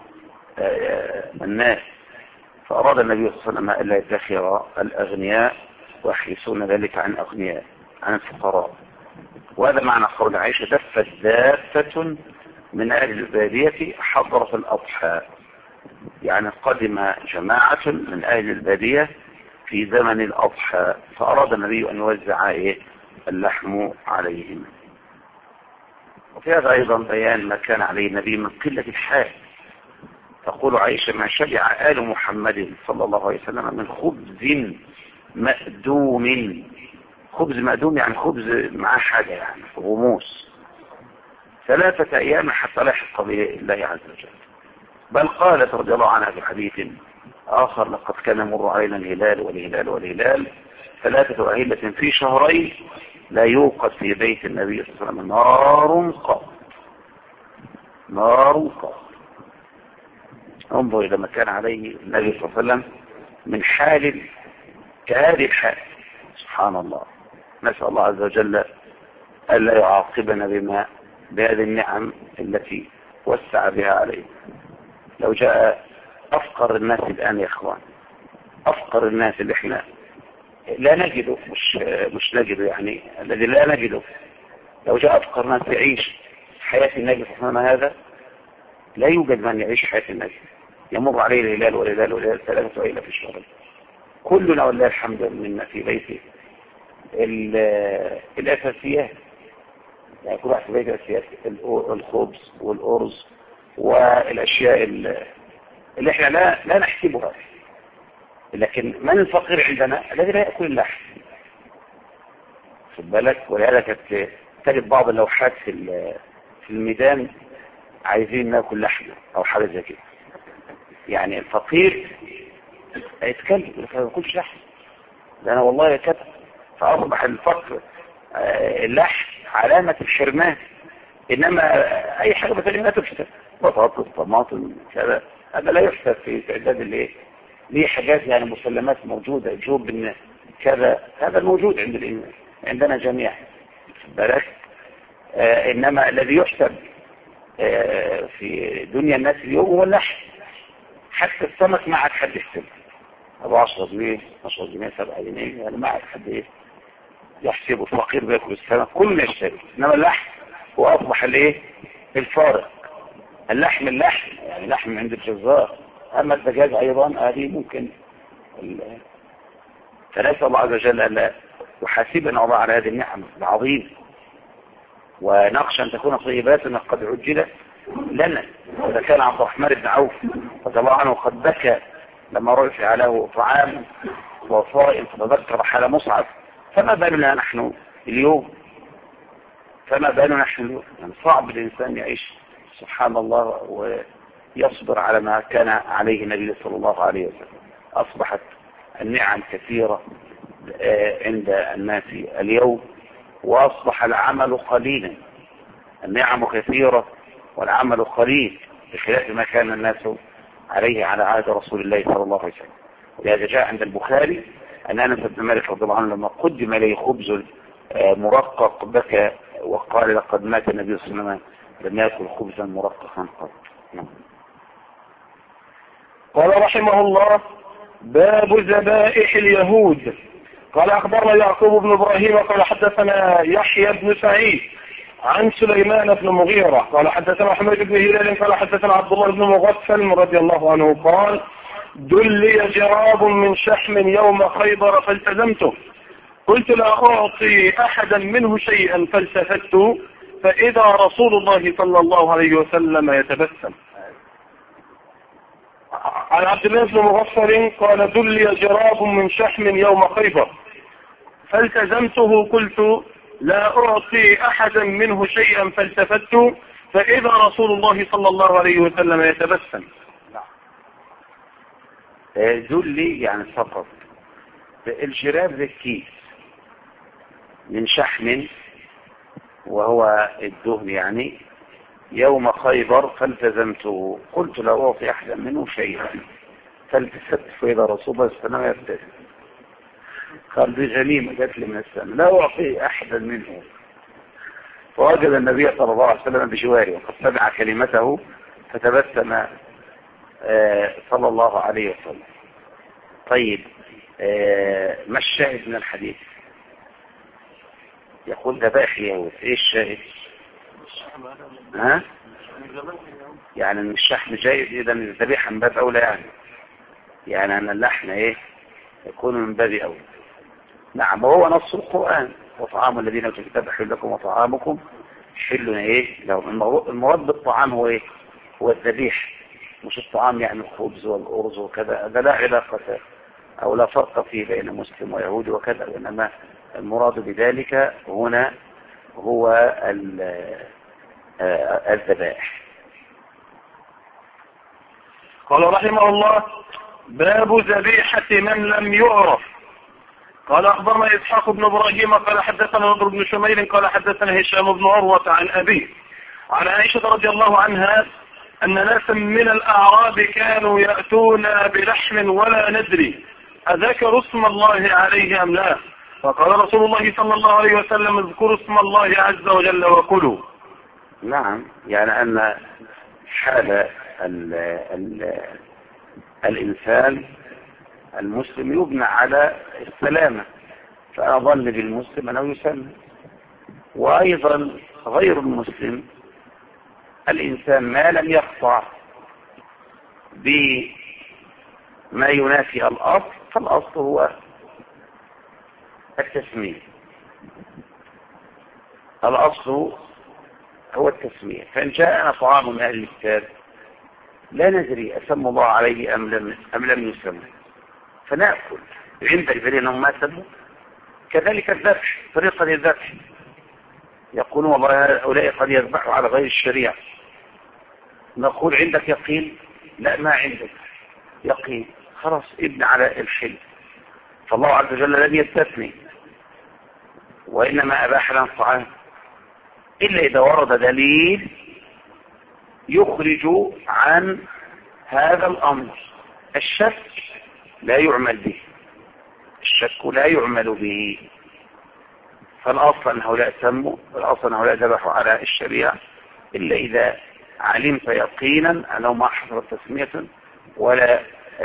[SPEAKER 1] الناس فأراد النبي صلى الله عليه وسلم ألا يدخر الأغنياء ويحرصون ذلك عن أغنياء عن الفقراء. وهذا معنى قول عائشة دفت دافة من أهل البادية حضرت الأضحى يعني قدم جماعة من أهل البادية في زمن الأضحى فأراد النبي أن يوزع اللحم عليهم. وفي هذا أيضا بيان ما كان عليه النبي من قلة الحال. تقول عائشة ما شبع آل محمد صلى الله عليه وسلم من خبز مأدوم. خبز مأدوم يعني خبز مع حاجة يعني غموس 3 أيام حتى لحق بالله عز وجل. بل قالت رضي الله عنها في حديث آخر لقد كان يمر علينا الهلال والهلال 3 أهلة في شهرين لا يوقد في بيت النبي صلى الله عليه وسلم نار قط. انظر إلى ما كان عليه النبي صلى الله عليه وسلم من حال كهذه الحال. سبحان الله. نسأل الله عز وجل ألا يعاقبنا بهذه النعم التي وسع بها عليه. لو جاء أفقر الناس الآن يا إخوان أفقر الناس اللي احنا لا نجده مش نجده يعني الذي لا نجده لو جاء أفقر ناس يعيش حياة النبي صلى الله عليه وسلم هذا لا يوجد من يعيش حياة النبي. يمر عليه الهلال 3 أيام في الشهر كلنا والله الحمد لله في بيته الأساسيات يعني كل واحد في بيته الأساسيات الخبز والأرز والأشياء اللي احنا لا نحسبها. لكن من الفقير عندنا الذي لا يأكل اللحم خد بالك. ولهذا كانت تجد بعض اللوحات في الميدان عايزين ناكل لحم او حاجه زي كده. يعني الفقير يتكلم يقول لك ما باكلش لحم ده انا والله كده. فاصبح الفقر اللحم علامه الحرمان. انما اي حاجه مثلا لا تحسب بطاطس طماطم كذا هذا لا يحسب في تعداد الايه ليه حاجات يعني مسلمات موجوده جوب ان كذا هذا الموجود عندنا جميعا. بالك. إنما الذي يحسب في دنيا الناس اليوم هو اللحم. حتى السمك ما عاد حد يحسب أبو 10 جنيه 10 جنيه 7 جنيه، يعني ما عاد حد إيه يحسبه. الفقير بياكل السمك كله يشتري، إنما اللحم هو أصبح الإيه الفارق. اللحم يعني لحم عند الجزار. أما الدجاج أيضا هذه ممكن. فنسأل الله عز وجل أن يحاسبنا الله على هذه النعم العظيمة، ونخشى أن تكون طيباتنا قد عجلت لنا. وإذا كان عبد الرحمن بن عوف رضي الله عنه قد بكى لما رفع له طعام وصائم فتذكر حال مصعب، فما بالنا نحن اليوم؟ يعني صعب الإنسان يعيش سبحان الله ويصبر على ما كان عليه النبي صلى الله عليه وسلم. أصبحت النعم كثيرة عند الناس اليوم، وأصبح العمل قليلا. النعم كثيرة والعمل قليل، بخلاف ما كان الناس عليه على عهد رسول الله صلى الله عليه وسلم. ولهذا جاء عند البخاري أن أنس بن مالك رضي الله عنه لما قدم إليه خبز مرقق بكى وقال لقد مات النبي صلى الله عليه وسلم لم يأكل خبزا مرققا قط.
[SPEAKER 2] قال رحمه الله: باب ذبائح اليهود. قال أخبرنا يعقوب بن إبراهيم قال حدثنا يحيى بن سعيد عن سليمان بن مغيرة قال حدثنا حميد بن هلال قال حدثنا عبد الله بن مغفل رضي الله عنه قال: دلي جراب من شحم يوم خيبر فالتزمته، قلت لا أعطي أحدا منه شيئا فالتفت فإذا رسول الله صلى الله عليه وسلم يتبسم. عن عبد الله بن مغفل قال: دلي جراب من شحم يوم خيبر فالتزمته، قلت لا أعطي أحدا منه شيئا فالتفت فإذا رسول الله صلى الله عليه وسلم يتبسم.
[SPEAKER 1] دلي يعني فقط. الجراب ذا الكيس من شحم وهو الدهن يعني يوم خيبر فالتزمته، قلت لا أعطي أحدا منه شيئا فالتفت فإذا رسول الله صلى الله عليه وسلم يبتسم. قال دي غنيمة جات لي من السماء لا أعطي أحدا منه. فوجد النبي صلى الله عليه وسلم بجواره وقد سمع كلمته فتبسم صلى الله عليه وسلم. طيب ما الشاهد من الحديث؟ يقول ذبائح اليهود. ايه الشاهد؟ يعني ان الشحم جيد، اذا الذبيحه من باب اولى، يعني ان اللحم ايه يكون من باب اولى. نعم، وهو نص القران: وطعام الذين اوتوا الكتاب حل لكم وطعامكم حل ايه لهم. المراد بالطعام هو ايه؟ هو الذبيح، مش الطعام يعني الخبز والارز وكذا، هذا لا علاقه او لا فرق فيه بين مسلم ويهودي وكذا، وانما المراد بذلك هنا هو الذبائح.
[SPEAKER 2] قال رحمه الله: باب ذبيحة من لم يعرف. قال أخبرنا إسحاق بن إبراهيم قال حدثنا نضر بن شميل قال حدثنا هشام بن عروة عن أبيه عن عائشة رضي الله عنها أن ناسا من الأعراب كانوا يأتون بلحم ولا ندري أذكروا اسم الله عليه أم لا، فقال رسول الله صلى الله عليه وسلم: اذكروا اسم الله عز وجل وكلوا.
[SPEAKER 1] نعم، يعني أن حال الإنسان المسلم يبنى على السلامة، فأظن بالمسلم أنه يسلم. وأيضا غير المسلم الإنسان ما لم يقطع بما ينافي الأصل، فالأصل هو التسمية. الأصل هو التسمية. فإن جاءنا طعام من أهل الكتاب لا ندري أسمى الله عليه أم لم يسمى فنأكل عند البلين أنهم ما سموا. كذلك الذبح، طريقة للذبح يقولون والله هؤلاء قد يذبحوا على غير الشريعة، نقول عندك يقين؟ لا، ما عندك يقين، خلاص ابن على الحل. فالله عز وجل لم يستثني وإنما أباح لنا الطعام إلا إذا ورد دليل يخرج عن هذا الأمر. الشك لا يعمل به، الشك لا يعمل به. فالأصل أن هؤلاء سموا، الأصل أن هؤلاء ذبحوا على الشريعة، إلا إذا علمت يقينا أنه ما حصلت تسمية ولا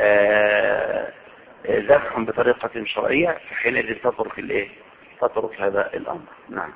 [SPEAKER 1] ذبح بطريقة شرعية، فحينئذ تترك هذا الأمر. نعم.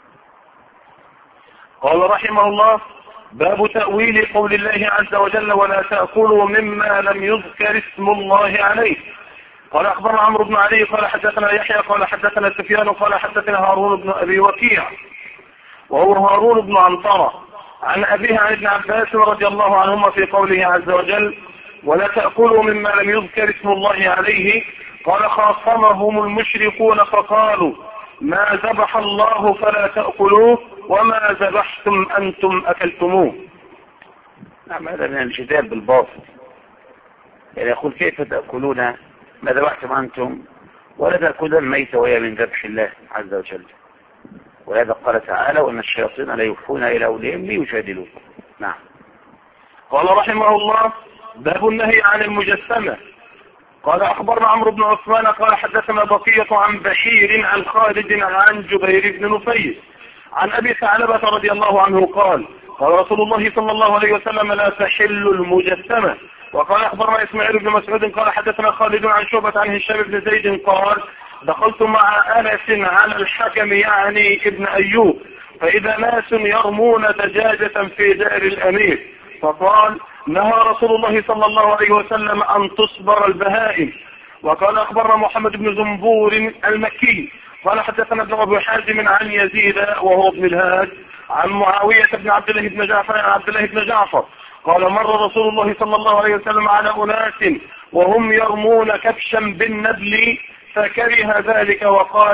[SPEAKER 2] قال رحمه الله: باب تأويل قول الله عز وجل: ولا تأكلوا مما لم يذكر اسم الله عليه. قال أخبرنا عمرو بن علي قال حدثنا يحيى قال حدثنا سفيان قال حدثنا هارون بن أبي وكيع وهو هارون بن عنطرة عن أبيه عن ابن عباس رضي الله عنهما في قوله عز وجل: ولا تأكلوا مما لم يذكر اسم الله عليه. قال: خاصمهم المشركون فقالوا: ما ذبح الله فلا تأكلوه وما ذبحتم أنتم أكلتموه.
[SPEAKER 1] نعم، هذا من الجدال بالباطل. يعني يقول: كيف تأكلون ما ذبحتم أنتم ولا تأكلون الميت وهي من ذبح الله عز وجل؟ ولهذا قال تعالى: وأن الشياطين لا يوحون إلى أوليائهم ليجادلوا. نعم.
[SPEAKER 2] قال رحمه الله: باب النهي عن المجسمة. قال أخبرنا عمرو بن عثمان قال حدثنا بقية عن بشير عن خالد عن جبير بن نفيس عن أبي ثعلبة رضي الله عنه قال: قال رسول الله صلى الله عليه وسلم: لا تحل المجسمة. وقال أخبرنا إسماعيل بن مسعود قال حدثنا خالد عن شعبة عن هشام بن زيد قال: دخلت مع أنس على الحكم يعني ابن أيوب، فإذا ناس يرمون دجاجة في دار الأمير، فقال: نهى رسول الله صلى الله عليه وسلم أن تصبر البهائم. وقال أخبرنا محمد بن زنبور المكي قال حدثنا ابن أبي حازم عن يزيد وهو ابن الهاد عن معاوية بن عبد الله بن جعفر عن عبد الله بن جعفر قال: مر رسول الله صلى الله عليه وسلم على أناس وهم يرمون كبشا بالنبل فكره ذلك وقال: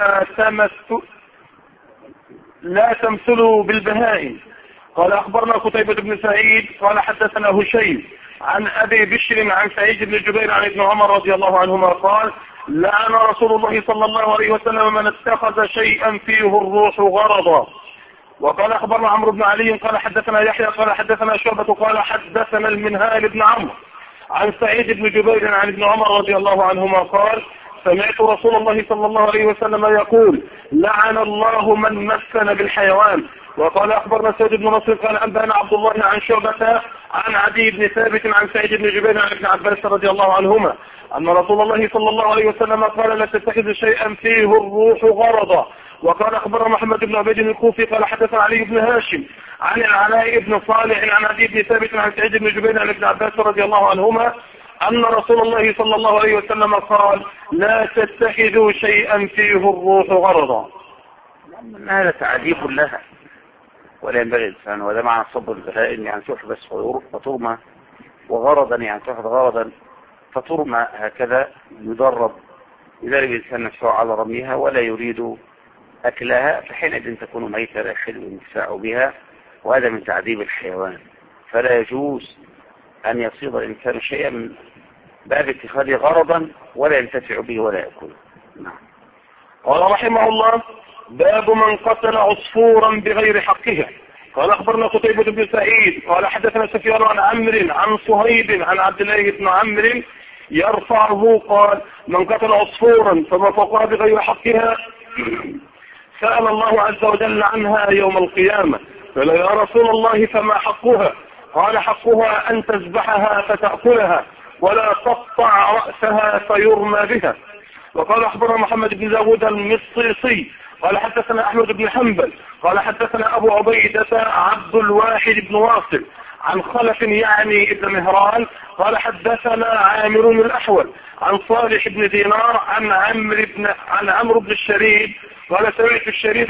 [SPEAKER 2] لا تمثلوا بالبهائم. قال أخبرنا قتيبة بن سعيد قال حدثنا هشيم عن أبي بشر عن سعيد بن جبير عن ابن عمر رضي الله عنهما قال: لعن رسول الله صلى الله عليه وسلم من اتخذ شيئا فيه الروح غرضا. وقال أخبرنا عمرو بن علي قال حدثنا يحيى قال حدثنا شعبة قال حدثنا المنهال بن عمرو عن سعيد بن جبير عن ابن عمر رضي الله عنهما قال: سمعت رسول الله صلى الله عليه وسلم يقول: لعن الله من مثل بالحيوان. وقال أخبرنا سيد بن نصر قال أنبأنا عبد الله عن شعبة عن عدي بن ثابت عن سعيد بن جبير عن ابن عباس رضي الله عنهما أن رسول الله صلى الله عليه وسلم قال: لا تتخذ شيئا فيه الروح غرضا. وقال أخبرنا محمد بن عبيد الكوفي قال حدثنا علي بن هاشم عن العلاء بن صالح عن عدي بن ثابت عن سعيد بن جبير عن ابن عباس رضي الله عنهما أن رسول الله صلى الله عليه وسلم قال: لا تتخذوا شيئا فيه الروح غرضا.
[SPEAKER 1] هذا تعذيب لها ولا ينبغي الإنسان، وهذا معنى صبر البهائم، يعني تحبس فترمى، وغرضا يعني تأخذ غرضا فترمى، هكذا يدرب لذلك الإنسان نفسه على رميها ولا يريد أكلها، فحينئذ تكون ميتة لا يحل الانتفاع بها، وهذا من تعذيب الحيوان. فلا يجوز أن يصيد الإنسان شيئا من باب اتخاذه غرضا ولا ينتفع به ولا يأكله. نعم.
[SPEAKER 2] قال رحمه الله: باب من قتل عصفورا بغير حقها. قال أخبرنا قتيبة بن سعيد قال حدثنا سفيان عن عمرو عن صهيب عن عبد الله بن عمرو يرفعه قال: من قتل عصفورا فما فوقها بغير حقها سأل الله عز وجل عنها يوم القيامة. قال: يا رسول الله فما حقها؟ قال: حقها أن تذبحها فتأكلها ولا تقطع رأسها فيرمى بها. وقال أخبرنا محمد بن داود المصيصي قال حدثنا أحمد بن حنبل قال حدثنا أبو عبيدة عبد الواحد بن واصل عن خلف يعني ابن مهران قال حدثنا عامر الأحول عن صالح بن دينار عن عمرو بن الشريد قال: سمعت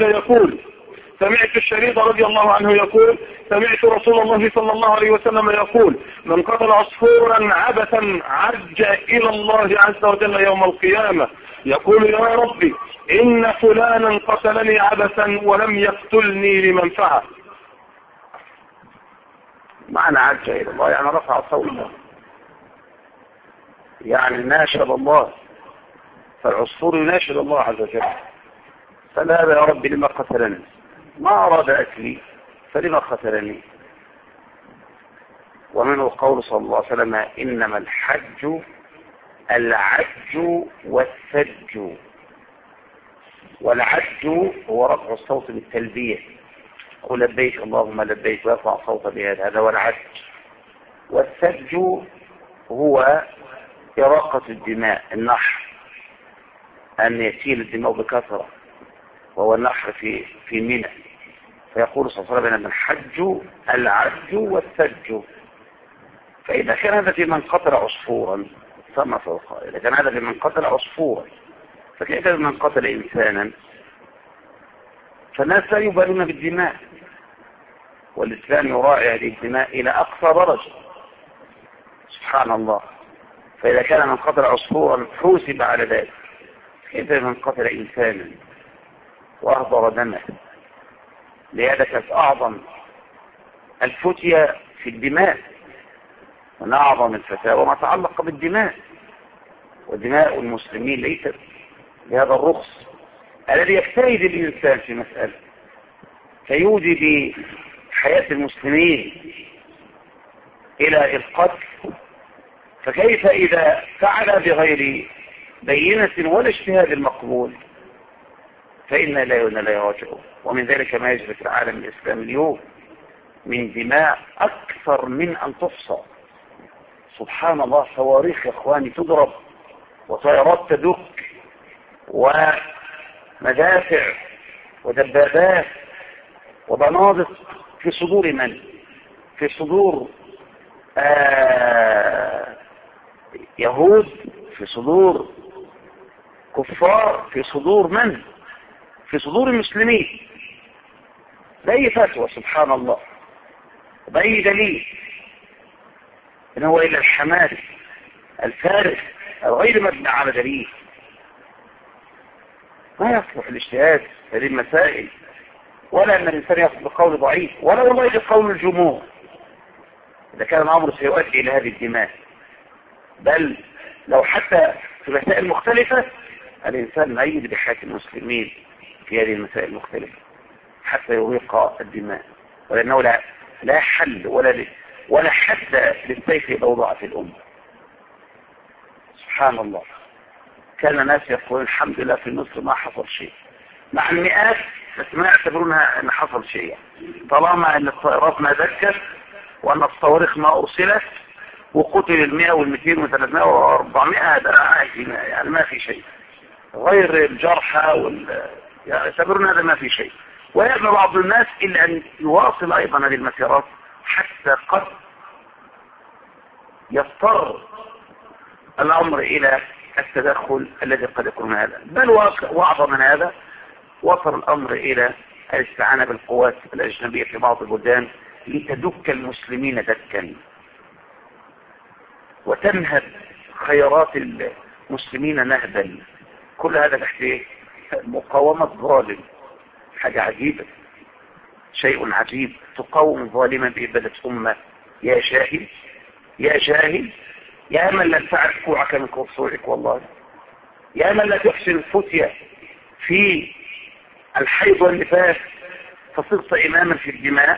[SPEAKER 2] الشريد رضي الله عنه يقول: سمعت رسول الله صلى الله عليه وسلم يقول: من قتل عصفورا عبثا عج إلى الله عز وجل يوم القيامة يقول: يا ربي إن فلانا قتلني عبثا ولم يقتلني لمنفعة.
[SPEAKER 1] معنى عج إلى الله يعني رفع صوته، يعني ناشد الله، فالعصفور يناشد الله عز وجل: فلا يا ربي لما قتلني، ما أراد أكلي فلما قتلني. ومنه قول صلى الله عليه وسلم: إنما الحج العج والثج. والعج هو رفع الصوت بالتلبية، قل لبيك اللهم لبيك، ويرفع صوت بهذا، هذا هو العج. والثلج هو إراقة الدماء، النحر، أن يسيل الدماء بكثرة، وهو النحر في منى. فيقول صلى الله عليه وسلم الحج العج والثلج. فإذا كان هذا في من قتل عصفورا ثم فوق، إذا كان هذا في من قتل عصفورا، فكيف من قتل إنسانا؟ فالناس لا يبالون بالدماء، والإسلام يراعي هذه الدماء إلى أقصى درجة، سبحان الله. فإذا كان من قتل عصفورا حوسب على ذلك، كيف من قتل إنسانا وأهدر دمه؟ لهذا كانت أعظم الفتية في الدماء، من أعظم الفتاوى ما تعلق بالدماء، ودماء المسلمين ليست بهذا الرخص الذي يجتهد الإنسان في مسألة فيودي بحياة المسلمين إلى القتل. فكيف إذا فعل بغير بينة ولا اجتهاد المقبول؟ فإنا لا يراجعون. ومن ذلك ما يجري في العالم الإسلامي اليوم من دماء أكثر من أن تحصى، سبحان الله. صواريخ يا إخواني تضرب، وطيارات تدك، ومدافع ودبابات وبنادق في صدور من؟ في صدور يهود، في صدور كفار، في صدور من؟ في صدور المسلمين. بأي فتوى سبحان الله، بأي دليل؟ إن هو إلا الحماس الفارغ الغير مبني على دليل. ما يصلح الاجتهاد في هذه المسائل، ولا أن الإنسان يأخذ بقول ضعيف، ولا والله بقول الجمهور إذا كان الأمر سيؤدي إلى هذه الدماء. بل لو حتى في مسائل مختلفة الإنسان ميد بحياة المسلمين في هذه المسائل المختلفة حتى يريق الدماء، ولأنه لا حل ولا حد للسيف الأوضاع في الأمة. سبحان الله. كان ناس يقولون الحمد لله في مصر ما حصل شيء، مع المئات، بس ما يعتبرونها ان حصل شيء، طالما ان الطائرات ما دكت وان الصواريخ ما ارسلت وقتل 100 وال200 و300 و400، هذا يعني ما في شيء، غير الجرحى يعتبرون هذا ما في شيء. ويأبى بعض الناس إلا أن يواصل أيضا هذه المسيرات حتى قد يضطر الأمر إلى التدخل الذي قد يكون من هذا. بل وأعظم من هذا، وصل الأمر إلى الاستعانة بالقوات الأجنبية في بعض البلدان لتدك المسلمين دكا وتنهب خيرات المسلمين نهبا. كل هذا تحت مقاومة ظالم. حاجة عجيبة، شيء عجيب. تقاوم ظالما بإبادة أمة. يا جاهل يا جاهل، يا من لا تعرف كوعك من كوعك، والله يا من لا تحسن الفتية في الحيض والنفاس فصرت إماما في الدماء.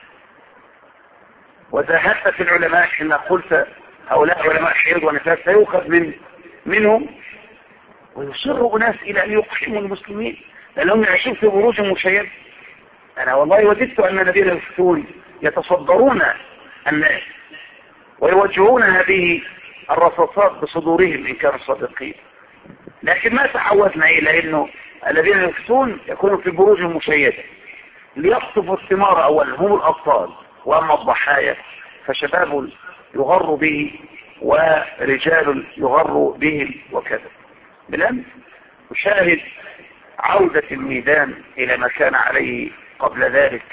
[SPEAKER 1] وذهبت في العلماء حين قلت هؤلاء علماء حيض ونفاس سيؤخذ منهم، ويصر أناس إلى أن يقحموا المسلمين لأنهم يعيشون في بروج مشيدة. أنا والله وددت أن الذين يفتون يتصدرون الناس ويوجهون هذه الرصاصات بصدورهم إن كانوا صادقين، لكن ما تعودنا إلى أنه الذين يفتون يكونوا في بروج مشيدة ليقطفوا الثمار أولا، هم الأبطال، وأما الضحايا فشباب يغر به ورجال يغر بهم وكذا. بالأمس أشاهد عودة الميدان إلى ما كان عليه قبل ذلك،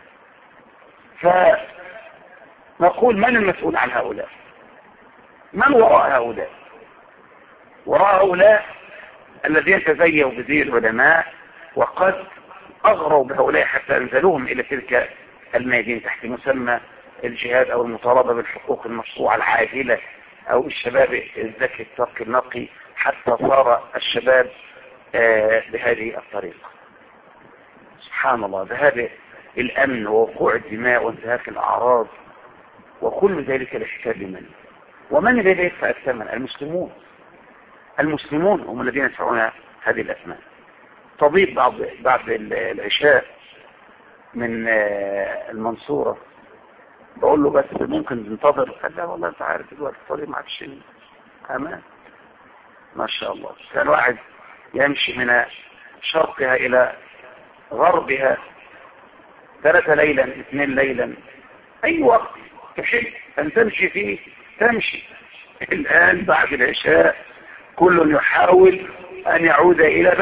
[SPEAKER 1] فنقول من المسؤول عن هؤلاء؟ من وراء هؤلاء؟ وراء هؤلاء الذين تزيوا بزي العلماء وقد أغروا بهؤلاء حتى أنزلوهم إلى تلك الميادين تحت مسمى الجهاد أو المطالبة بالحقوق المشروعة العاجلة أو الشباب الذكي الترك النقي، حتى صار الشباب بهذه الطريقة. سبحان الله. ذهاب الأمن ووقوع الدماء وانتهاك الأعراض وكل ذلك لحساب من؟ ومن الذي يدفع الثمن؟ المسلمون هم الذين يدفعون هذه الأثمان. طبيب بعد العشاء من المنصورة، بقول له بس ممكن تنتظر؟ قال لا والله انت عارف الوقت الطريق ما عادش امان. ما شاء الله، كان واحد يمشي من شرقها الى غربها 3 ليلا 2 ليلا، اي وقت تحب ان تمشي فيه تمشي. الان بعد العشاء كل يحاول ان يعود الى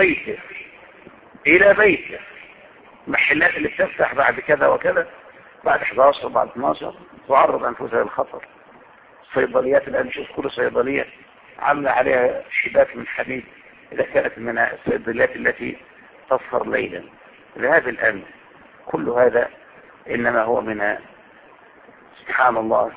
[SPEAKER 1] بيته. المحلات اللي بتفتح بعد كذا وكذا، بعد 11 بعد 12 تعرض انفسها للخطر. الصيدليات الان نشوف كل صيدليه عامله عليها شباك من حديد اذا كانت من الصيدليات التي تسهر ليلا لهذا الامن. كل هذا انما هو من سبحان الله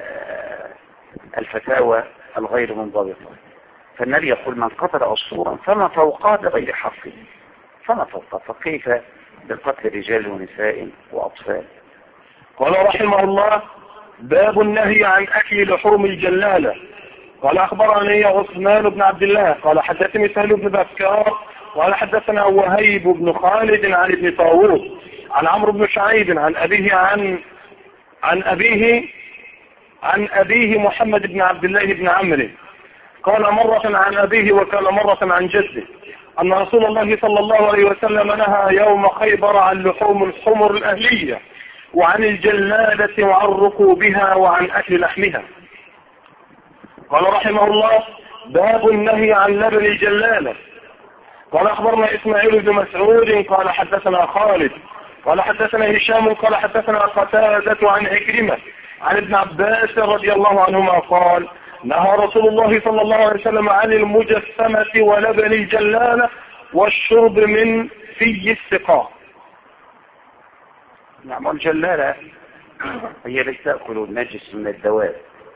[SPEAKER 1] الفتاوى الغير منضبطه. فالنبي يقول من قتل عصفورا فما فوقه بغير حق فما فوقه، فكيف بقتل رجال ونساء واطفال؟
[SPEAKER 2] قال رحمه الله: باب النهي عن اكل لحوم الجلالة. قال اخبرني عثمان بن عبد الله قال حدثني سهل بن بكار قال حدثنا وهيب بن خالد عن ابن طاووس عن عمرو بن شعيب عن أبيه محمد بن عبد الله بن عمرو قال مرة عن أبيه وكان مرة عن جده أن رسول الله صلى الله عليه وسلم نهى يوم خيبر عن لحوم الحمر الأهلية وعن الجلالة وعن ركوبها وعن أكل لحمها. قال رحمه الله: باب النهي عن لبن الجلالة. قال أخبرنا إسماعيل بن مسعود قال حدثنا خالد قال حدثنا هشام قال حدثنا قتادة عن عكرمة عن ابن عباس رضي الله عنهما قال: نهى رسول الله صلى الله عليه وسلم عن المجسمة ولبن الجلالة والشرب من في السقاء.
[SPEAKER 1] نعم، الجلالة هي التي تأكل النجس من الدواب،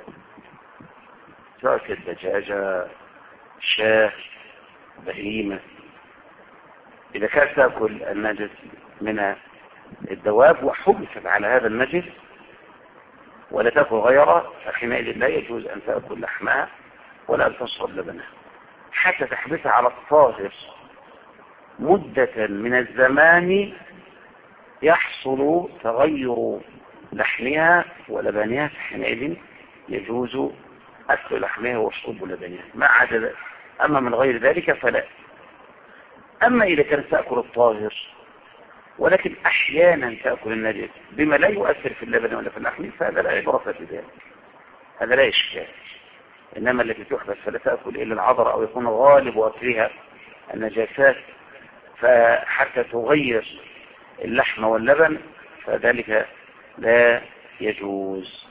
[SPEAKER 1] سواء الدجاجة، شاة، بهيمة. إذا كانت تأكل النجس من الدواب وحبست على هذا النجس ولا تأكل غيره، فحينئذ لا يجوز أن تأكل لحمها ولا أن تشرب لبنها حتى تحبسها على الطاهر مدة من الزمان يحصل تغير لحمها ولبنها، حينئذ يجوز أكل لحمها وشرب لبنها ما عدا ذلك. أما من غير ذلك فلا. أما إذا كانت تأكل الطاهر ولكن أحيانا تأكل النجس بما لا يؤثر في اللبن ولا في اللحم، فهذا لا عبرة بذلك، هذا لا إشكال. إنما التي تحبس فلا تأكل إلا العذر أو يكون غالب أكلها النجاسات فحتى تغير اللحم واللبن، فذلك لا يجوز.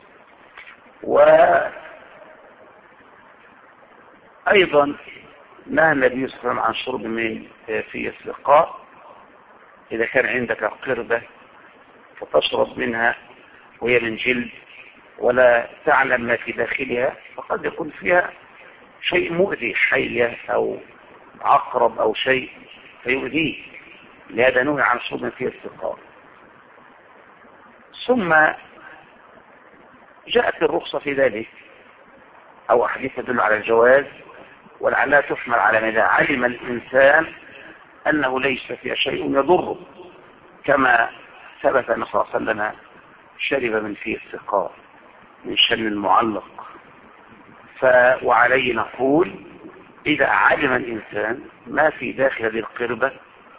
[SPEAKER 1] وأيضا نهى النبي صلى الله عليه وسلم عن شرب من في السقاء. إذا كان عندك قربة فتشرب منها وهي من جلد ولا تعلم ما في داخلها، فقد يكون فيها شيء مؤذي، حية أو عقرب أو شيء فيؤذيه، لهذا نهي عن شرب فيها السقاء. ثم جاءت الرخصة في ذلك أو أحاديث تدل على الجواز، ولعلها تحمل على ماذا علم الإنسان أنه ليس فيها شيء يضره، كما ثبت أن صلى الله عليه وسلم شرب من فيه السقاء من شن المعلق. وعليه نقول إذا علم الإنسان ما في داخل هذه القربة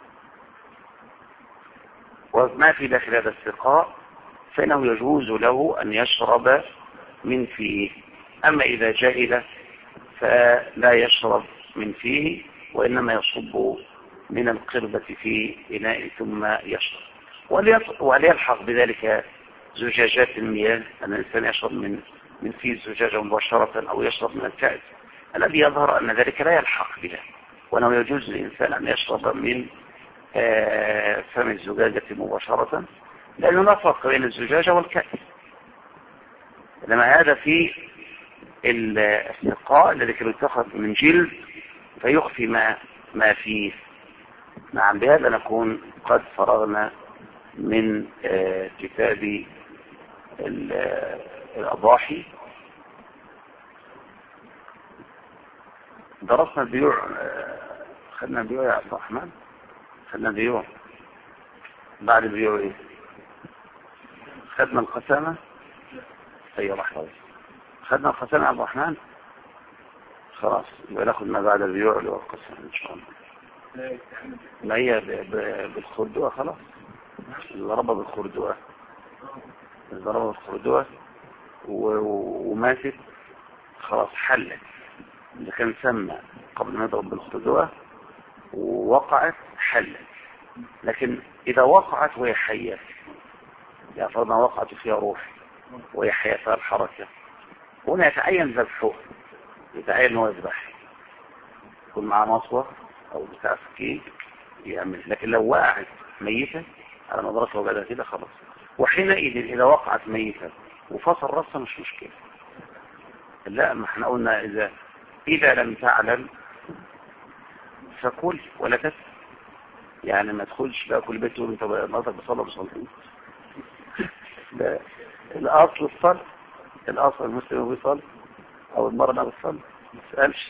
[SPEAKER 1] وما في داخل هذا السقاء فإنه يجوز له أن يشرب من فيه. أما إذا جهل فلا يشرب من فيه، وإنما يصب من القربة في إناء ثم يشرب. وليلحق بذلك زجاجات المياه، أن الإنسان يشرب من فيه الزجاجة مباشرة أو يشرب من الكأس، الذي يظهر أن ذلك لا يلحق بها، وأنه يجوز للإنسان أن يشرب من فم الزجاجة مباشرة، لأنه لا فرق بين الزجاجة والكأس. إنما هذا في السقاء الذي كان يتخذ من جلد فيخفي ما فيه. نعم، بهذا نكون قد فرغنا من كتاب الأضاحي. درسنا البيوع، خدنا البيوع يا عبد الرحمن. خدنا بيوع. بعد البيوع ايه؟ خدنا القسامة. ايوه لحظة، خدنا القسامة يا عبد الرحمن. خلاص يبقى ناخد ما بعد البيوع اللي هو القسامة ان شاء الله. ما هي بالخردوة خلاص. الضربة بالخردوة، الضربة بالخردوة وماتت خلاص حلت. إذا كان سمى قبل ما يضرب بالخردوة ووقعت حلت. لكن إذا وقعت وهي حية، يعني فرضنا وقعت فيها روح وهي حية فيها الحركة، هنا يتعين ذبحه، يتعين هو يذبح، يكون معاه مصوى أو بتاع سكين يعمل. لكن لو وقعت ميتة على مدرسة وبعدها كده خلاص. وحينئذ إذا وقعت ميتة وفصل رأسها مش مشكلة. لا، ما احنا قلنا إذا لم تعلم فكل ولا تسل. يعني ما تدخلش بقى كل بيت تقول انت مراتك بصلي بصلي. لا، الأصل الصلاة، الأصل المسلم بيصلي أو المرأة ما بتصلي، ما تسألش.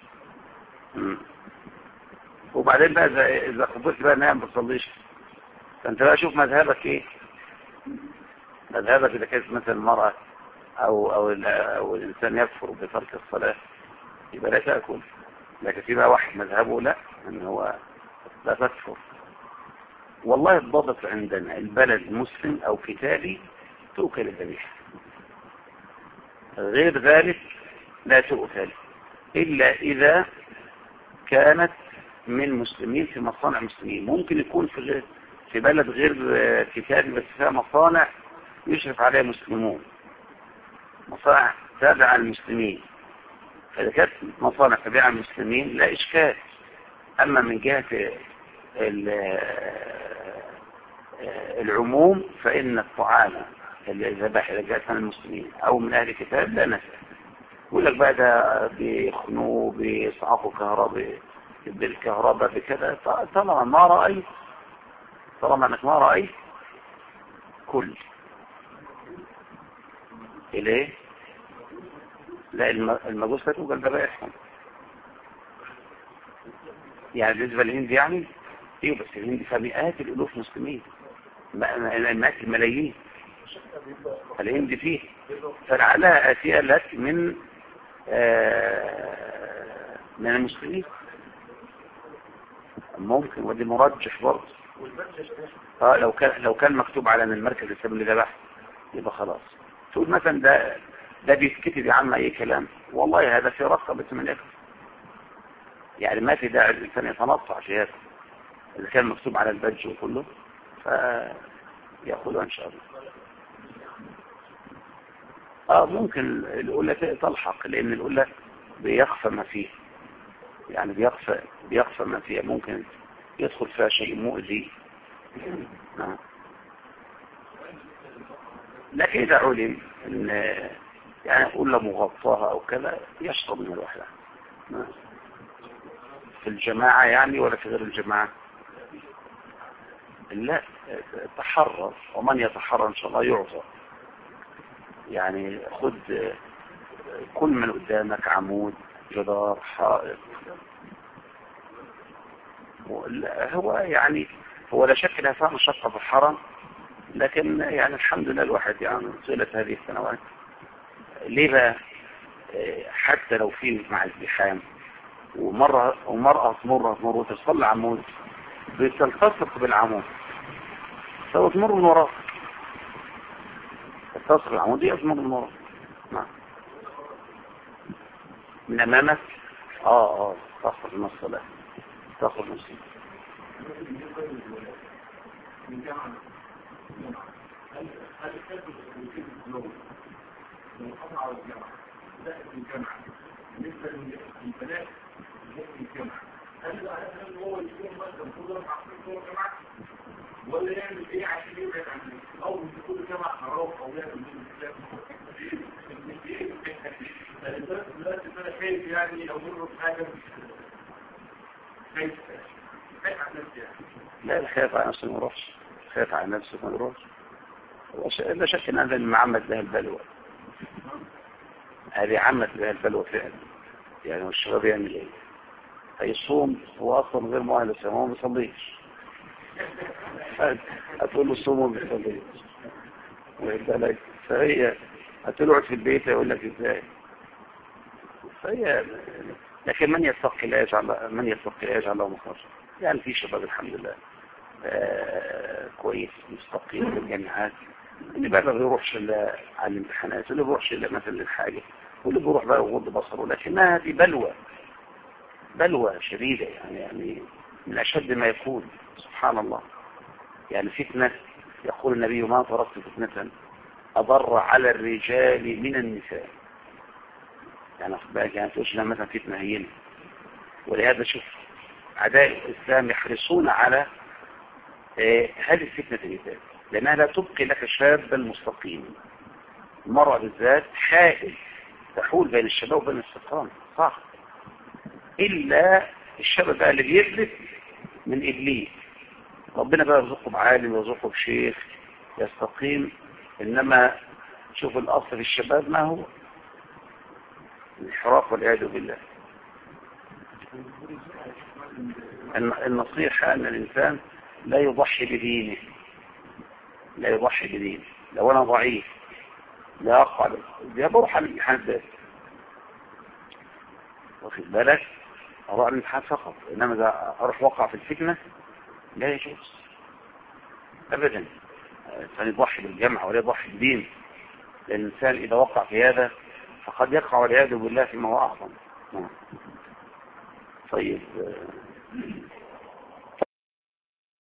[SPEAKER 1] وبعدين بقى إذا قبلت بقى انها ما بتصليش، فانت بقى شوف مذهبك ايه. مذهبك إذا كانت مثلا المرأة أو الإنسان يكفر بترك الصلاة يبقى لا تأكل. لكن في بقى واحد مذهبه لا، ان هو لا تكفر. والله الضابط عندنا البلد مسلم أو كتابي تؤكل الذبيحة، غير ذلك لا تؤكل إلا إذا كانت من مسلمين في مصانع مسلمين. ممكن يكون في بلد غير كتابي بس فيها مصانع يشرف عليها مسلمون، مصانع تابعة للمسلمين. فإذا كانت مصانع تابعة للمسلمين لا إشكال. أما من جهة العموم فإن الطعام اللي ذبح إذا جاءت من المسلمين أو من أهل الكتاب لا نسأل. يقول لك بقى ده بيخنوه بيصعقوا كهرباء بالكهرباء بكذا. طالما ما رأيت، طالما أنك ما رأيت كل إليه. لا، المجوس لا توجد ذبائحهم. يعني بالنسبة للهند يعني ايه، بس الهند فيها مئات الالوف مسلمين، مئات الملايين الهند فيه. فلعلها آتية لك من المسلمين ممكن، ودي مرجح برضه. لو كان مكتوب على ان المركز الاسلامي اللي ذبح يبقى خلاص. تقول مثلا ده بيتكتب يا عم اي كلام، والله هذا في رقبة من يكتب. يعني ما في داعي الانسان يتنطع في هذا. اذا كان مكتوب على البدج وكله فيأخذها ان شاء الله. ممكن الاولى تلحق، لان الاولى بيخفى ما فيه، يعني بيخفى ما فيه، ممكن يدخل فيها شيء مؤذي. لكن اذا علم ان يعني الاولى مغطاها او كذا يشرب من الوحدة. في الجماعة يعني ولا في غير الجماعة؟ لا، تحرر، ومن يتحرر ان شاء الله يعطى. يعني خد كل من قدامك، عمود، جدار، حائط. هو لا شك انها فيها مشقة في الحرم، لكن يعني الحمد لله الواحد يعني طيلة هذه السنوات. ليه بقى؟ حتى لو في مع الزحام ومرأة تمر وتصلي عمود بتلتصق بالعمود، سوى تمر من وراء، تلتصق العمود دي تمر من وراء. من امامك تخرج من الصلاة، تخرج من الصلاة.
[SPEAKER 3] لو حصل على الجامعة داخل الجامعة بالنسبة للبنات ممكن الجامعة، هل بقى هل هو يكون مثلا مفروض مع كل جامعة ولا يعمل ايه عشان يبعد عن او في كل جامعة حرام او يعمل الاسلام؟ دلوقتي انا خايف يعني او مر بحاجة خايف عن نفسي يعني.
[SPEAKER 1] لا، الخايف عن نفسه ما يروحش، خايف عن نفسه ما يروحش. لا شك ان هذا المعمد له البلوى، هذه عمت لها البلوى فعلا. يعني والشباب يعمل ايه؟ هيصوم هو اصلا غير مؤهل للصيام، هو ما بيصليش، هتقول له صوموا بالصديق بالك. فهي هتقول له اقعد في البيت يقول لك ازاي. فهي لكن من يتقي الله يجعل له مخرجا. يعني في شباب الحمد لله كويس مستقيم في الجامعات، اللي بقى ما بيروحش الا على الامتحانات، واللي بيروحش الا مثلا للحاجه، واللي بيروح بقى يغض بصره. لكنها هذه بلوى شديده، يعني من اشد ما يكون. سبحان الله. يعني فتنه، يقول النبي ما تركت فتنه اضر على الرجال من النساء. يعني بقى كانت تقولش مثلا فتنه هينه. ولهذا شوف اعداء الاسلام يحرصون على هذه الفتنه بالذات، لانها لا تبقي لك شابا مستقيما. المرأة بالذات حائل تحول بين الشباب وبين الاستقامة، صح؟ إلا الشباب بقى اللي بيثبت من إبليس، ربنا بقى يرزقه بعالم ويرزقه بشيخ يستقيم. إنما شوف الأصل في الشباب ما هو الانحراف والعياذ بالله. النصيحة أن الإنسان لا يضحي بدينه، لو أنا ضعيف لا أقعد بروح على الامتحان ده، واخد بالك، أروح على الامتحان فقط. إنما إذا أروح وقع في الفتنة لا يجوز أبدا. الإنسان يضحي بالجمع ولا يضحي بالدين، لأن الإنسان إذا وقع في هذا فقد يقع والعياذ بالله فيما هو أعظم. طيب